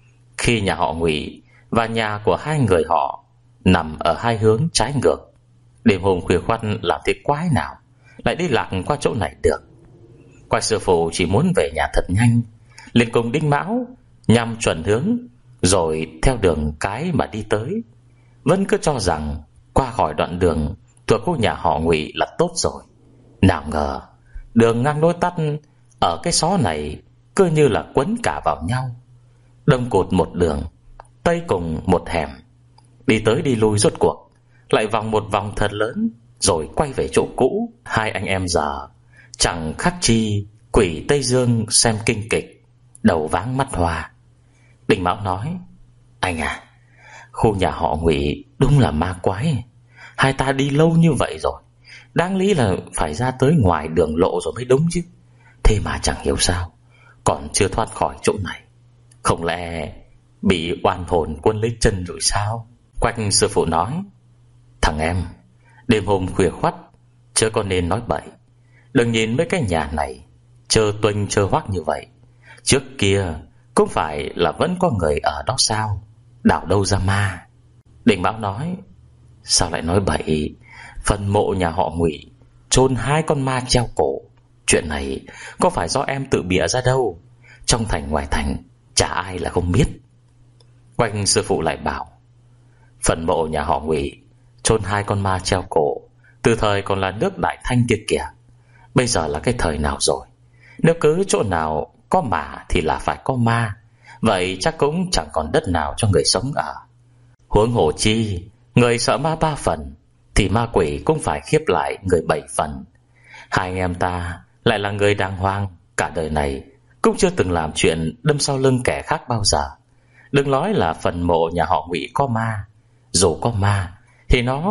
Khi nhà họ Ngụy và nhà của hai người họ nằm ở hai hướng trái ngược, đêm hôm khuya khoắt làm thế quái nào lại đi lạc qua chỗ này được. Quách sư phụ chỉ muốn về nhà thật nhanh, liền cùng Đinh Mão nhằm chuẩn hướng, rồi theo đường cái mà đi tới. Vẫn cứ cho rằng qua khỏi đoạn đường thuộc khu nhà họ Ngụy là tốt rồi. Nào ngờ đường ngang nối tắt ở cái xó này cứ như là quấn cả vào nhau, đông cột một đường, tây cùng một hẻm. Đi tới đi lui rốt cuộc lại vòng một vòng thật lớn, rồi quay về chỗ cũ. Hai anh em giờ chẳng khác chi quỷ Tây Dương xem kinh kịch, đầu váng mắt hoa. Đinh Mão nói: Anh à, khu nhà họ Ngụy đúng là ma quái. Hai ta đi lâu như vậy rồi, đáng lý là phải ra tới ngoài đường lộ rồi mới đúng chứ. Thế mà chẳng hiểu sao còn chưa thoát khỏi chỗ này. Không lẽ bị oan hồn quân lấy chân rồi sao? Quách sư phụ nói: Thằng em, đêm hôm khuya khoắt chớ có nên nói bậy. Đừng nhìn mấy cái nhà này trơ tuênh trơ hoác như vậy, trước kia cũng phải là vẫn có người ở đó sao? Đảo đâu ra ma? Đinh Mão nói: Sao lại nói bậy? Phần mộ nhà họ Ngụy chôn hai con ma treo cổ, chuyện này có phải do em tự bịa ra đâu. Trong thành ngoài thành chả ai là không biết. Quách sư phụ lại bảo: Phần mộ nhà họ Ngụy chôn hai con ma treo cổ từ thời còn là nước Đại Thanh kia kìa. Bây giờ là cái thời nào rồi? Nếu cứ chỗ nào có ma thì là phải có ma, vậy chắc cũng chẳng còn đất nào cho người sống ở. Huống hồ chi người sợ ma ba phần thì ma quỷ cũng phải khiếp lại người bảy phần. Hai anh em ta lại là người đàng hoàng, cả đời này cũng chưa từng làm chuyện đâm sau lưng kẻ khác bao giờ. Đừng nói là phần mộ nhà họ Ngụy có ma, dù có ma thì nó cũng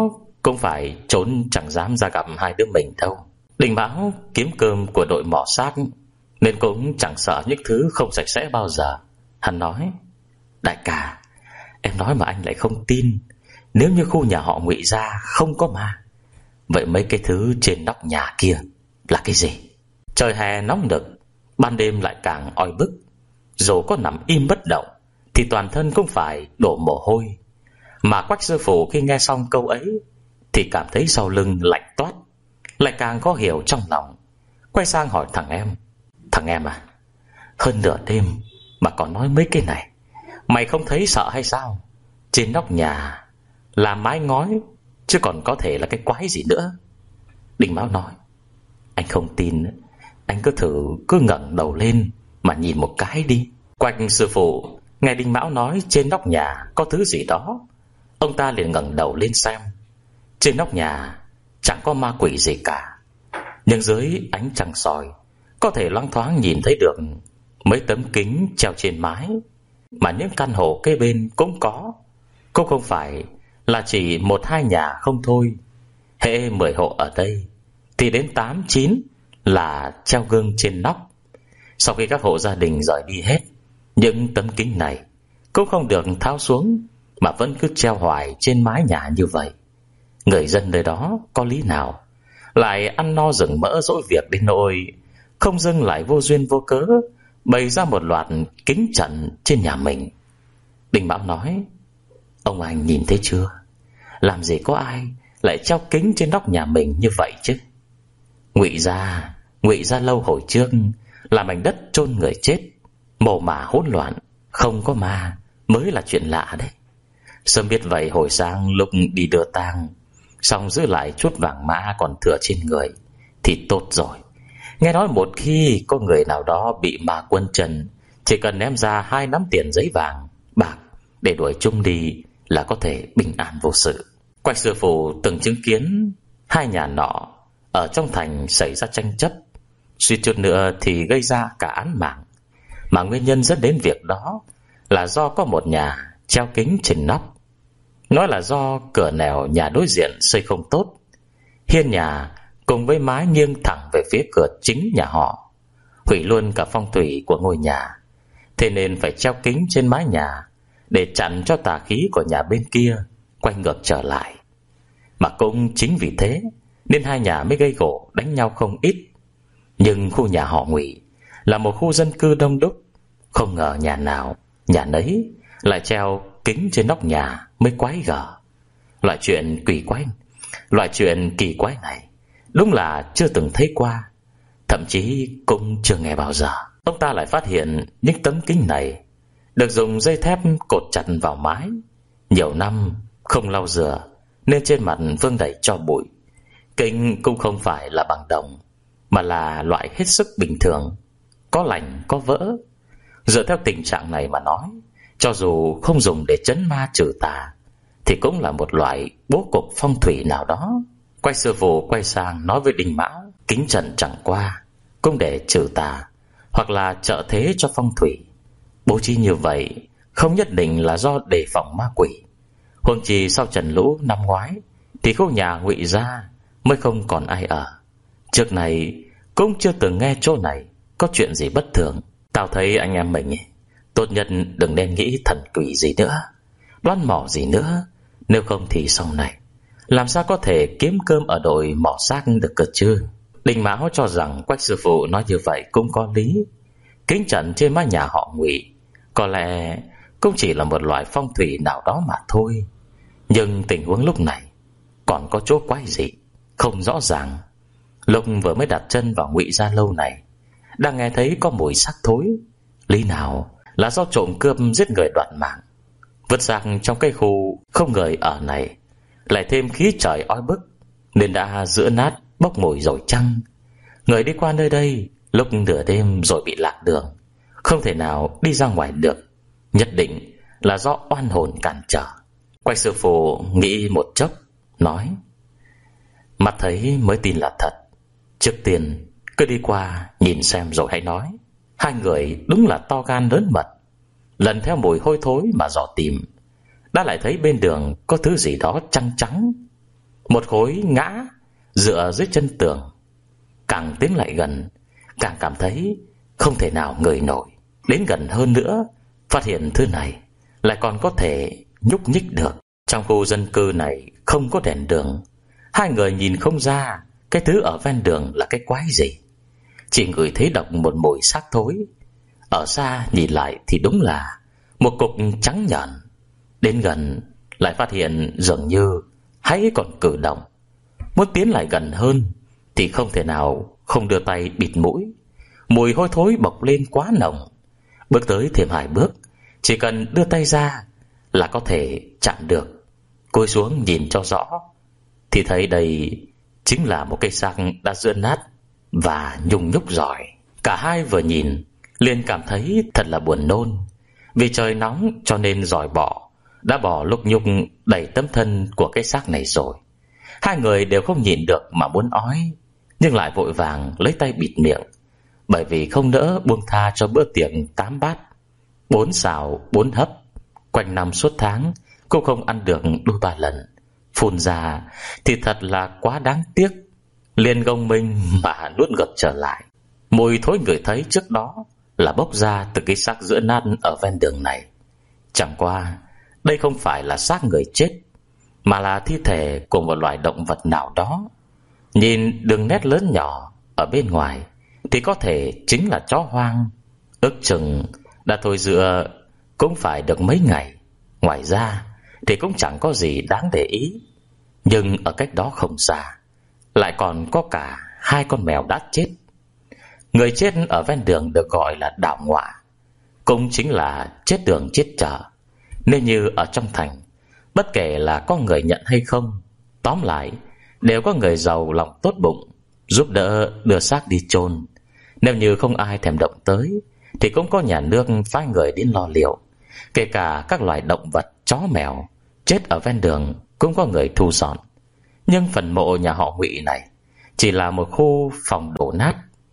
cũng phải trốn chẳng dám ra gặp hai đứa mình đâu. Đình Mão kiếm cơm của đội mỏ xác nên cũng chẳng sợ những thứ không sạch sẽ bao giờ. Hắn nói: Đại ca, em nói mà anh lại không tin. Nếu như khu nhà họ Ngụy ra không có ma, vậy mấy cái thứ trên nóc nhà kia là cái gì? Trời hè nóng nực, ban đêm lại càng oi bức. Dù có nằm im bất động thì toàn thân cũng phải đổ mồ hôi. Mà Quách sư phụ khi nghe xong câu ấy thì cảm thấy sau lưng lạnh toát, lại càng khó hiểu trong lòng. Quay sang hỏi thằng em: Thằng em à, hơn nửa đêm mà còn nói mấy cái này, mày không thấy sợ hay sao? Trên nóc nhà là mái ngói, chứ còn có thể là cái quái gì nữa. Đình Mão nói: Anh không tin, anh cứ thử cứ ngẩng đầu lên mà nhìn một cái đi. Quách sư phụ nghe Đình Mão nói trên nóc nhà có thứ gì đó, ông ta liền ngẩng đầu lên xem. Trên nóc nhà chẳng có ma quỷ gì cả, nhưng dưới ánh trăng soi có thể loáng thoáng nhìn thấy được mấy tấm kính treo trên mái. Mà những căn hộ kế bên cũng có, cũng không phải là chỉ một hai nhà không thôi. Hễ mười hộ ở đây thì đến tám chín là treo gương trên nóc. Sau khi các hộ gia đình rời đi hết, những tấm kính này cũng không được tháo xuống, mà vẫn cứ treo hoài trên mái nhà như vậy. Người dân nơi đó có lý nào lại ăn no rừng mỡ dỗi việc đến nỗi không dưng lại vô duyên vô cớ bày ra một loạt kính trận trên nhà mình? Đình Mão nói: Ông anh nhìn thấy chưa, làm gì có ai lại treo kính trên nóc nhà mình như vậy chứ? Ngụy gia, Ngụy gia lâu hồi trước là mảnh đất chôn người chết, mồ mả hỗn loạn, không có ma mới là chuyện lạ đấy. Sớm biết vậy hồi sáng lúc đi đưa tang, xong giữ lại chút vàng mã còn thừa trên người thì tốt rồi. Nghe nói một khi có người nào đó bị ma quấn chân, chỉ cần ném ra hai nắm tiền giấy vàng bạc để đuổi chung đi là có thể bình an vô sự. Quách sư phụ từng chứng kiến hai nhà nọ ở trong thành xảy ra tranh chấp, suýt chút nữa thì gây ra cả án mạng. Mà nguyên nhân dẫn đến việc đó là do có một nhà treo kính trên nóc. Nói là do cửa nẻo nhà đối diện xây không tốt, hiên nhà cùng với mái nghiêng thẳng về phía cửa chính nhà họ, hủy luôn cả phong thủy của ngôi nhà. Thế nên phải treo kính trên mái nhà để chặn cho tà khí của nhà bên kia quay ngược trở lại. Mà cũng chính vì thế nên hai nhà mới gây gổ đánh nhau không ít. Nhưng khu nhà họ Ngụy là một khu dân cư đông đúc, không ngờ nhà nào nhà nấy lại treo kính trên nóc nhà mới quái gở. Loại chuyện quỷ quái, loại chuyện kỳ quái này đúng là chưa từng thấy qua, thậm chí cũng chưa nghe bao giờ. Ông ta lại phát hiện những tấm kính này được dùng dây thép cột chặt vào mái, nhiều năm không lau rửa nên trên mặt vương đầy tro bụi. Kính cũng không phải là bằng đồng, mà là loại hết sức bình thường, có lành có vỡ. Dựa theo tình trạng này mà nói, cho dù không dùng để trấn ma trừ tà thì cũng là một loại bố cục phong thủy nào đó. Quay sư phụ quay sang nói với Đình Mão: Kính trần chẳng qua cũng để trừ tà hoặc là trợ thế cho phong thủy. Bố trí như vậy không nhất định là do đề phòng ma quỷ. Huống chi sau trận lũ năm ngoái thì khu nhà Ngụy gia mới không còn ai ở. Trước này cũng chưa từng nghe chỗ này có chuyện gì bất thường. Tao thấy anh em mình ấy, tốt nhất đừng nên nghĩ thần quỷ gì nữa, đoán mò gì nữa, nếu không thì sau này làm sao có thể kiếm cơm ở đội mỏ xác được cơ chứ? Đình Mão cho rằng Quách sư phụ nói như vậy cũng có lý. Kính trận trên mái nhà họ Ngụy có lẽ cũng chỉ là một loại phong thủy nào đó mà thôi. Nhưng tình huống lúc này còn có chỗ quái gì không rõ ràng. Lúc vừa mới đặt chân vào Ngụy gia lâu này, đang nghe thấy có mùi xác thối. Lý nào là do trộm cướp giết người đoạt mạng, vứt xác trong cái khu không người ở này, lại thêm khí trời oi bức nên đã giữa nát bốc mùi rồi chăng? Người đi qua nơi đây lúc nửa đêm rồi bị lạc đường, không thể nào đi ra ngoài được, nhất định là do oan hồn cản trở. Quách sư phụ nghĩ một chốc, nói: Mắt thấy mới tin là thật, trước tiên cứ đi qua nhìn xem rồi hãy nói. Hai người đúng là to gan lớn mật, lần theo mùi hôi thối mà dò tìm, đã lại thấy bên đường có thứ gì đó trắng trắng. một khối ngã dựa dưới chân tường. Càng tiến lại gần, càng cảm thấy không thể nào ngửi nổi. Đến gần hơn nữa, phát hiện thứ này lại còn có thể nhúc nhích được. Trong khu dân cư này không có đèn đường, hai người nhìn không ra cái thứ ở ven đường là cái quái gì, chỉ ngửi thấy độc một mùi xác thối. Ở xa nhìn lại thì đúng là một cục trắng nhợn. Đến gần lại phát hiện dường như hãy còn cử động. Muốn tiến lại gần hơn thì không thể nào không đưa tay bịt mũi. Mùi hôi thối bộc lên quá nồng. Bước tới thêm hai bước, chỉ cần đưa tay ra là có thể chạm được. Cúi xuống nhìn cho rõ thì thấy đây chính là một cây xác đã dưa nát và nhung nhúc giỏi. Cả hai vừa nhìn liền cảm thấy thật là buồn nôn. Vì trời nóng cho nên giỏi bọ đã bỏ lúc nhúc đầy tấm thân của cái xác này rồi. Hai người đều không nhịn được mà muốn ói, nhưng lại vội vàng lấy tay bịt miệng, bởi vì không nỡ buông tha cho bữa tiệc tám bát bốn xào bốn hấp quanh năm suốt tháng cũng không ăn được đôi ba lần. Phun ra thì thật là quá đáng tiếc. Liền gồng mình mà nuốt ngược trở lại. Mùi thối ngửi thấy trước đó là bốc ra từ cái xác giữa nát ở ven đường này. Chẳng qua đây không phải là xác người chết, mà là thi thể của một loài động vật nào đó. Nhìn đường nét lớn nhỏ ở bên ngoài thì có thể chính là chó hoang. Ước chừng đã thôi dựa cũng phải được mấy ngày. Ngoài ra thì cũng chẳng có gì đáng để ý. Nhưng ở cách đó không xa lại còn có cả hai con mèo đã chết. Người chết ở ven đường được gọi là đảo ngọa, cũng chính là chết đường chết chợ. Nên như ở trong thành, bất kể là có người nhận hay không, tóm lại đều có người giàu lòng tốt bụng giúp đỡ đưa xác đi chôn. Nếu như không ai thèm động tới thì cũng có nhà nước phái người đến lo liệu. Kể cả các loài động vật chó mèo chết ở ven đường cũng có người thu dọn. Nhưng phần mộ nhà họ Ngụy này chỉ là một khu phòng đổ nát,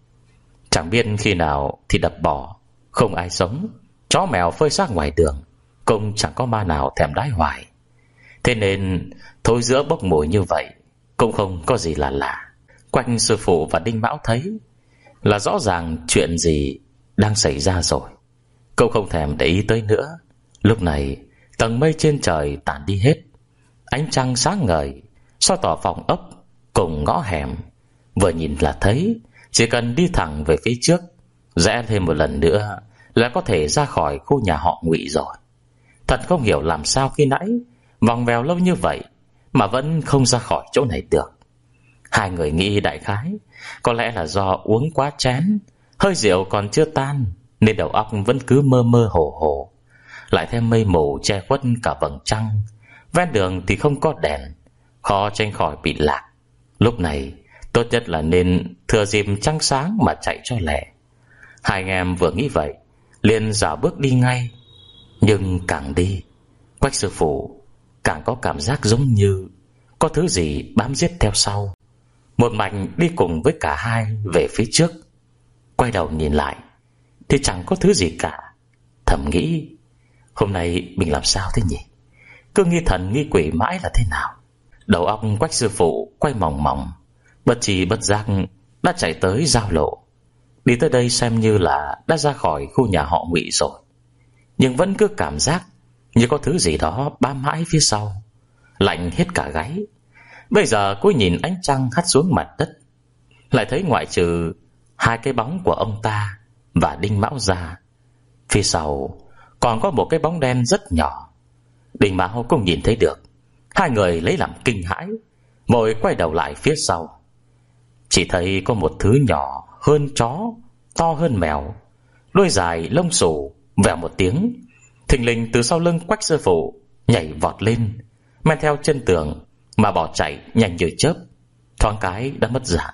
chẳng biết khi nào thì đập bỏ, không ai sống. Chó mèo phơi xác ngoài đường cũng chẳng có ma nào thèm đái hoài. Thế nên thối giữa bốc mùi như vậy cũng không có gì là lạ. Quanh sư phụ và Đinh Mão thấy là rõ ràng chuyện gì đang xảy ra rồi, cậu không thèm để ý tới nữa. Lúc này tầng mây trên trời tản đi hết, ánh trăng sáng ngời soi tỏ phòng ốc cùng ngõ hẻm. Vừa nhìn là thấy chỉ cần đi thẳng về phía trước, rẽ thêm một lần nữa là có thể ra khỏi khu nhà họ Ngụy rồi. Thật không hiểu làm sao khi nãy vòng vèo lâu như vậy mà vẫn không ra khỏi chỗ này được. Hai người nghĩ đại khái có lẽ là do uống quá chén, hơi rượu còn chưa tan nên đầu óc vẫn cứ mơ mơ hồ hồ. Lại thêm mây mù che khuất cả vầng trăng, ven đường thì không có đèn, khó tránh khỏi bị lạc. Lúc này tốt nhất là nên thừa dịp trăng sáng mà chạy cho lẹ. Hai anh em vừa nghĩ vậy liền dạo bước đi ngay. Nhưng càng đi, Quách sư phụ càng có cảm giác giống như có thứ gì bám giết theo sau, một mạch đi cùng với cả hai về phía trước. Quay đầu nhìn lại thì chẳng có thứ gì cả. Thầm nghĩ hôm nay mình làm sao thế nhỉ? Cứ nghi thần nghi quỷ mãi là thế nào? Đầu óc Quách sư phụ quay mòng mòng, bất tri bất giác đã chạy tới giao lộ. Đi tới đây xem như là đã ra khỏi khu nhà họ Ngụy rồi, nhưng vẫn cứ cảm giác như có thứ gì đó bám mãi phía sau, lạnh hết cả gáy. Bây giờ cúi nhìn ánh trăng hắt xuống mặt đất, lại thấy ngoại trừ hai cái bóng của ông ta và Đinh Mão ra, phía sau còn có một cái bóng đen rất nhỏ. Đinh Mão cũng nhìn thấy được. Hai người lấy làm kinh hãi, vội quay đầu lại phía sau. Chỉ thấy có một thứ nhỏ hơn chó, to hơn mèo, đuôi dài lông xù, vèo một tiếng, thình lình từ sau lưng Quách sư phụ nhảy vọt lên, men theo chân tường mà bỏ chạy nhanh như chớp, thoáng cái đã mất dạng.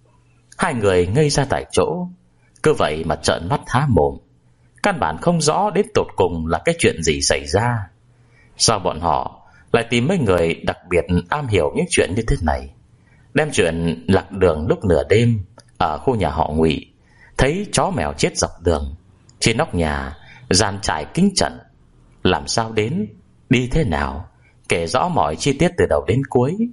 Hai người ngây ra tại chỗ, cứ vậy mà trợn mắt há mồm, căn bản không rõ đến tột cùng là cái chuyện gì xảy ra. Sao bọn họ lại tìm mấy người đặc biệt am hiểu những chuyện như thế này, đem chuyện lạc đường lúc nửa đêm ở khu nhà họ Ngụy, thấy chó mèo chết dọc đường, trên nóc nhà dàn trải kính trận, làm sao đến, đi thế nào, kể rõ mọi chi tiết từ đầu đến cuối.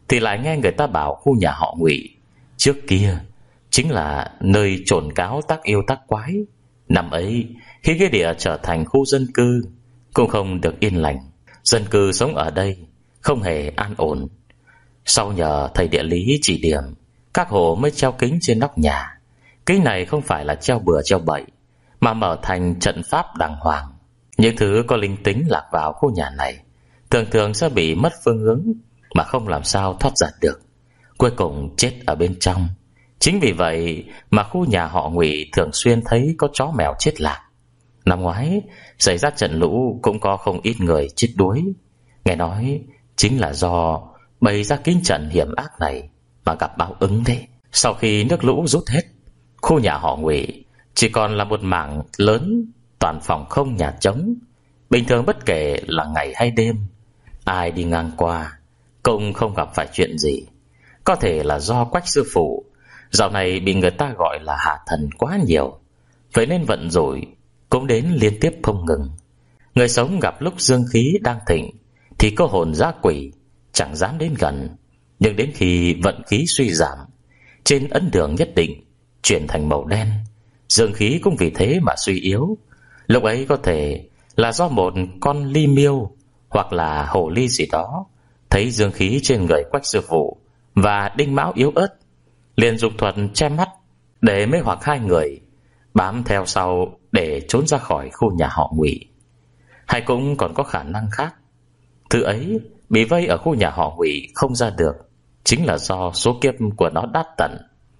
thì lại nghe người ta bảo khu nhà họ Ngụy trước kia chính là nơi chồn cáo tác yêu tác quái. Năm ấy, khi cái địa trở thành khu dân cư, cũng không được yên lành. Dân cư sống ở đây không hề an ổn. Sau nhờ thầy địa lý chỉ điểm, các hộ mới treo kính trên nóc nhà. Kính này không phải là treo bừa treo bậy, mà mở thành trận pháp đàng hoàng. Những thứ có linh tính lạc vào khu nhà này thường thường sẽ bị mất phương hướng, mà không làm sao thoát ra được, cuối cùng chết ở bên trong. Chính vì vậy mà khu nhà họ Ngụy thường xuyên thấy có chó mèo chết lạc. Năm ngoái xảy ra trận lũ cũng có không ít người chết đuối. Nghe nói chính là do bày ra kính trận hiểm ác này mà gặp báo ứng đấy. Sau khi nước lũ rút hết, khu nhà họ Ngụy chỉ còn là một mảng lớn, toàn phòng không nhà trống. Bình thường bất kể là ngày hay đêm, ai đi ngang qua cũng không gặp phải chuyện gì. Có thể là do Quách sư phụ dạo này bị người ta gọi là hạ thần quá nhiều, vậy nên vận rủi cũng đến liên tiếp không ngừng. Người sống gặp lúc dương khí đang thịnh thì có hồn dã quỷ chẳng dám đến gần, nhưng đến khi vận khí suy giảm, trên ấn đường nhất định chuyển thành màu đen, dương khí cũng vì thế mà suy yếu. Lúc ấy có thể là do một con ly miêu hoặc là hổ ly gì đó thấy dương khí trên người Quách sư phụ và Đinh Mão yếu ớt, liền dùng thuật che mắt để mê hoặc hai người, bám theo sau để trốn ra khỏi khu nhà họ Ngụy. Hay cũng còn có khả năng khác, thứ ấy bị vây ở khu nhà họ Ngụy không ra được chính là do số kiếp của nó đát tận,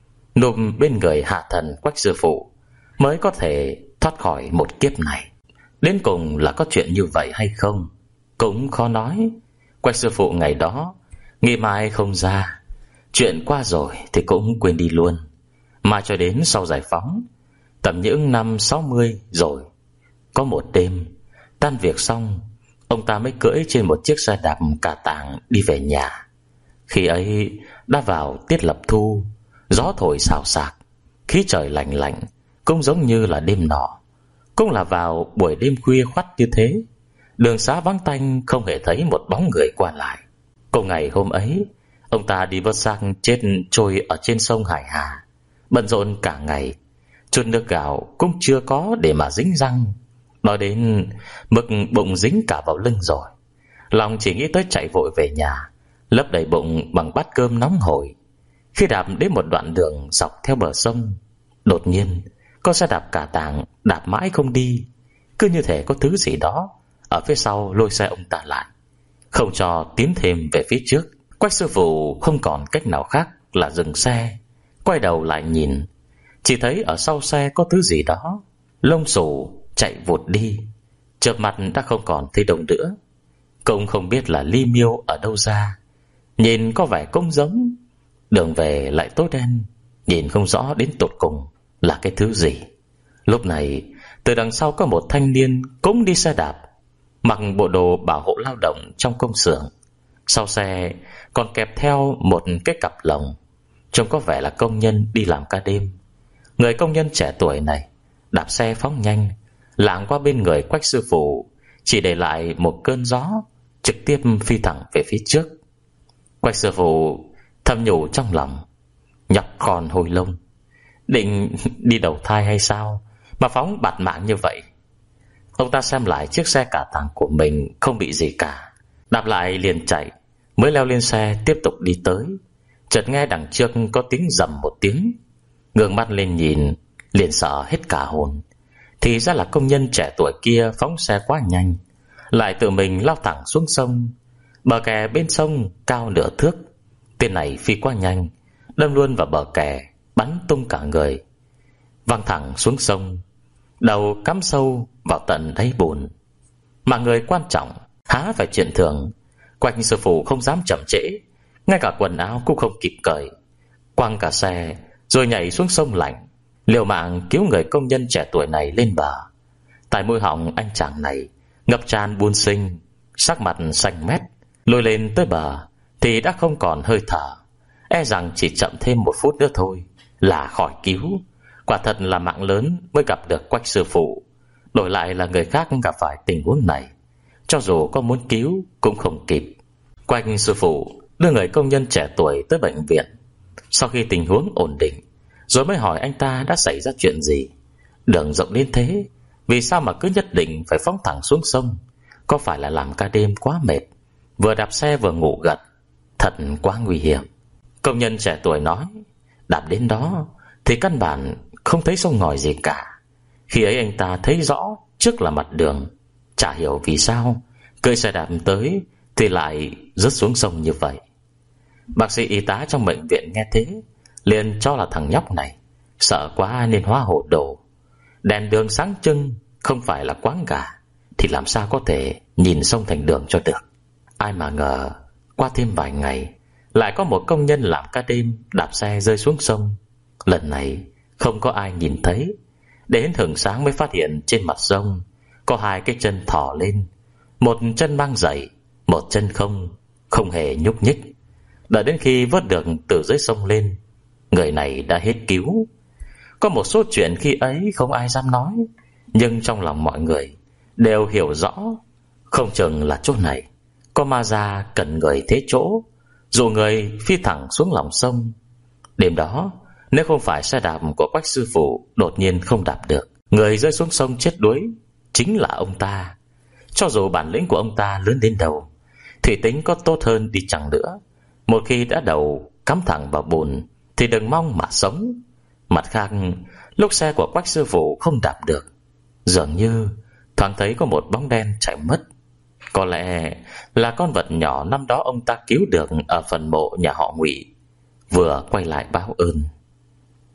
nùm bên người hạ thần Quách sư phụ mới có thể thoát khỏi một kiếp này. Đến cùng là có chuyện như vậy hay không cũng khó nói. Quách sư phụ ngày đó nghĩ mãi không ra, chuyện qua rồi thì cũng quên đi luôn. Mà cho đến sau giải phóng, tầm những năm sáu mươi rồi, có một đêm tan việc xong, ông ta mới cưỡi trên một chiếc xe đạp cà tàng đi về nhà. Khi ấy đã vào tiết lập thu, gió thổi xào xạc, khí trời lạnh lạnh, cũng giống như là đêm nọ. Cũng là vào buổi đêm khuya khoắt như thế, đường xá vắng tanh, không hề thấy một bóng người qua lại. Cùng ngày hôm ấy, ông ta đi vớt xác chết trôi ở trên sông Hải Hà, bận rộn cả ngày, chút nước gạo cũng chưa có để mà dính răng. Nói đến mực bụng dính cả vào lưng rồi, lòng chỉ nghĩ tới chạy vội về nhà, lấp đầy bụng bằng bát cơm nóng hổi. Khi đạp đến một đoạn đường dọc theo bờ sông, đột nhiên có xe đạp cà tàng đạp mãi không đi, cứ như thể có thứ gì đó ở phía sau lôi xe ông ta lại, không cho tiến thêm về phía trước. Quách sư phụ không còn cách nào khác là dừng xe, quay đầu lại nhìn, chỉ thấy ở sau xe có thứ gì đó lông xù chạy vụt đi, chợp mặt đã không còn thấy đâu nữa. Cũng không biết là ly miêu ở đâu ra, nhìn có vẻ cũng giống. Đường về lại tối đen, nhìn không rõ đến tột cùng là cái thứ gì. Lúc này từ đằng sau có một thanh niên cũng đi xe đạp, mặc bộ đồ bảo hộ lao động trong công xưởng. Sau xe còn kẹp theo một cái cặp lồng, trông có vẻ là công nhân đi làm ca đêm. Người công nhân trẻ tuổi này đạp xe phóng nhanh, lạng qua bên người Quách sư phụ, chỉ để lại một cơn gió, trực tiếp phi thẳng về phía trước. Quách sư phụ thầm nhủ trong lòng, nhóc con hồi lông, định đi đầu thai hay sao mà phóng bạt mạng như vậy. Ông ta xem lại chiếc xe cà tàng của mình không bị gì cả, đạp lại liền chạy, mới leo lên xe tiếp tục đi tới. Chợt nghe đằng trước có tiếng rầm một tiếng, ngước mắt lên nhìn, liền sợ hết cả hồn. Thì ra là công nhân trẻ tuổi kia phóng xe quá nhanh, lại tự mình lao thẳng xuống sông. Bờ kè bên sông cao nửa thước, tên này phi quá nhanh, đâm luôn vào bờ kè, bắn tung cả người, văng thẳng xuống sông, đầu cắm sâu vào tận đáy bùn. Mà người quan trọng há phải chuyện thường. Quách sư phụ không dám chậm trễ, ngay cả quần áo cũng không kịp cởi, quăng cả xe rồi nhảy xuống sông lạnh, liều mạng cứu người công nhân trẻ tuổi này lên bờ. Tại môi họng anh chàng này ngập tràn bùn sinh, sắc mặt xanh mét, lôi lên tới bờ thì đã không còn hơi thở, e rằng chỉ chậm thêm một phút nữa thôi là khỏi cứu. Quả thật là mạng lớn mới gặp được Quách sư phụ, đổi lại là người khác gặp phải tình huống này, cho dù có muốn cứu cũng không kịp. Quách sư phụ đưa người công nhân trẻ tuổi tới bệnh viện. Sau khi tình huống ổn định, rồi mới hỏi anh ta đã xảy ra chuyện gì. Đường rộng đến thế, vì sao mà cứ nhất định phải phóng thẳng xuống sông? Có phải là làm ca đêm quá mệt, vừa đạp xe vừa ngủ gật? Thật quá nguy hiểm. Công nhân trẻ tuổi nói, đạp đến đó thì căn bản không thấy sông ngòi gì cả. Khi ấy anh ta thấy rõ trước là mặt đường. Chả hiểu vì sao cưỡi xe đạp tới thì lại rớt xuống sông như vậy. Bác sĩ y tá trong bệnh viện nghe thế liền cho là thằng nhóc này sợ quá nên hóa hồ đồ. Đèn đường sáng trưng, không phải là quán gà, thì làm sao có thể nhìn sông thành đường cho được. Ai mà ngờ qua thêm vài ngày lại có một công nhân làm ca đêm đạp xe rơi xuống sông. Lần này không có ai nhìn thấy. Đến hửng sáng mới phát hiện trên mặt sông có hai cái chân thò lên, một chân mang giày, một chân không, không hề nhúc nhích. Đợi đến khi vớt được từ dưới sông lên, người này đã hết cứu. Có một số chuyện khi ấy không ai dám nói, nhưng trong lòng mọi người đều hiểu rõ. Không chừng là chỗ này có ma già cần người thế chỗ, dù người phi thẳng xuống lòng sông. Đêm đó, nếu không phải xe đạp của Quách sư phụ đột nhiên không đạp được, người rơi xuống sông chết đuối chính là ông ta. Cho dù bản lĩnh của ông ta lớn đến đâu, thủy tính có tốt hơn đi chăng nữa, một khi đã đầu cắm thẳng vào bùn thì đừng mong mà sống. Mặt khác, lúc xe của Quách sư phụ không đạp được, dường như thoáng thấy có một bóng đen chạy mất. Có lẽ là con vật nhỏ năm đó ông ta cứu được ở phần mộ nhà họ Ngụy, vừa quay lại báo ơn.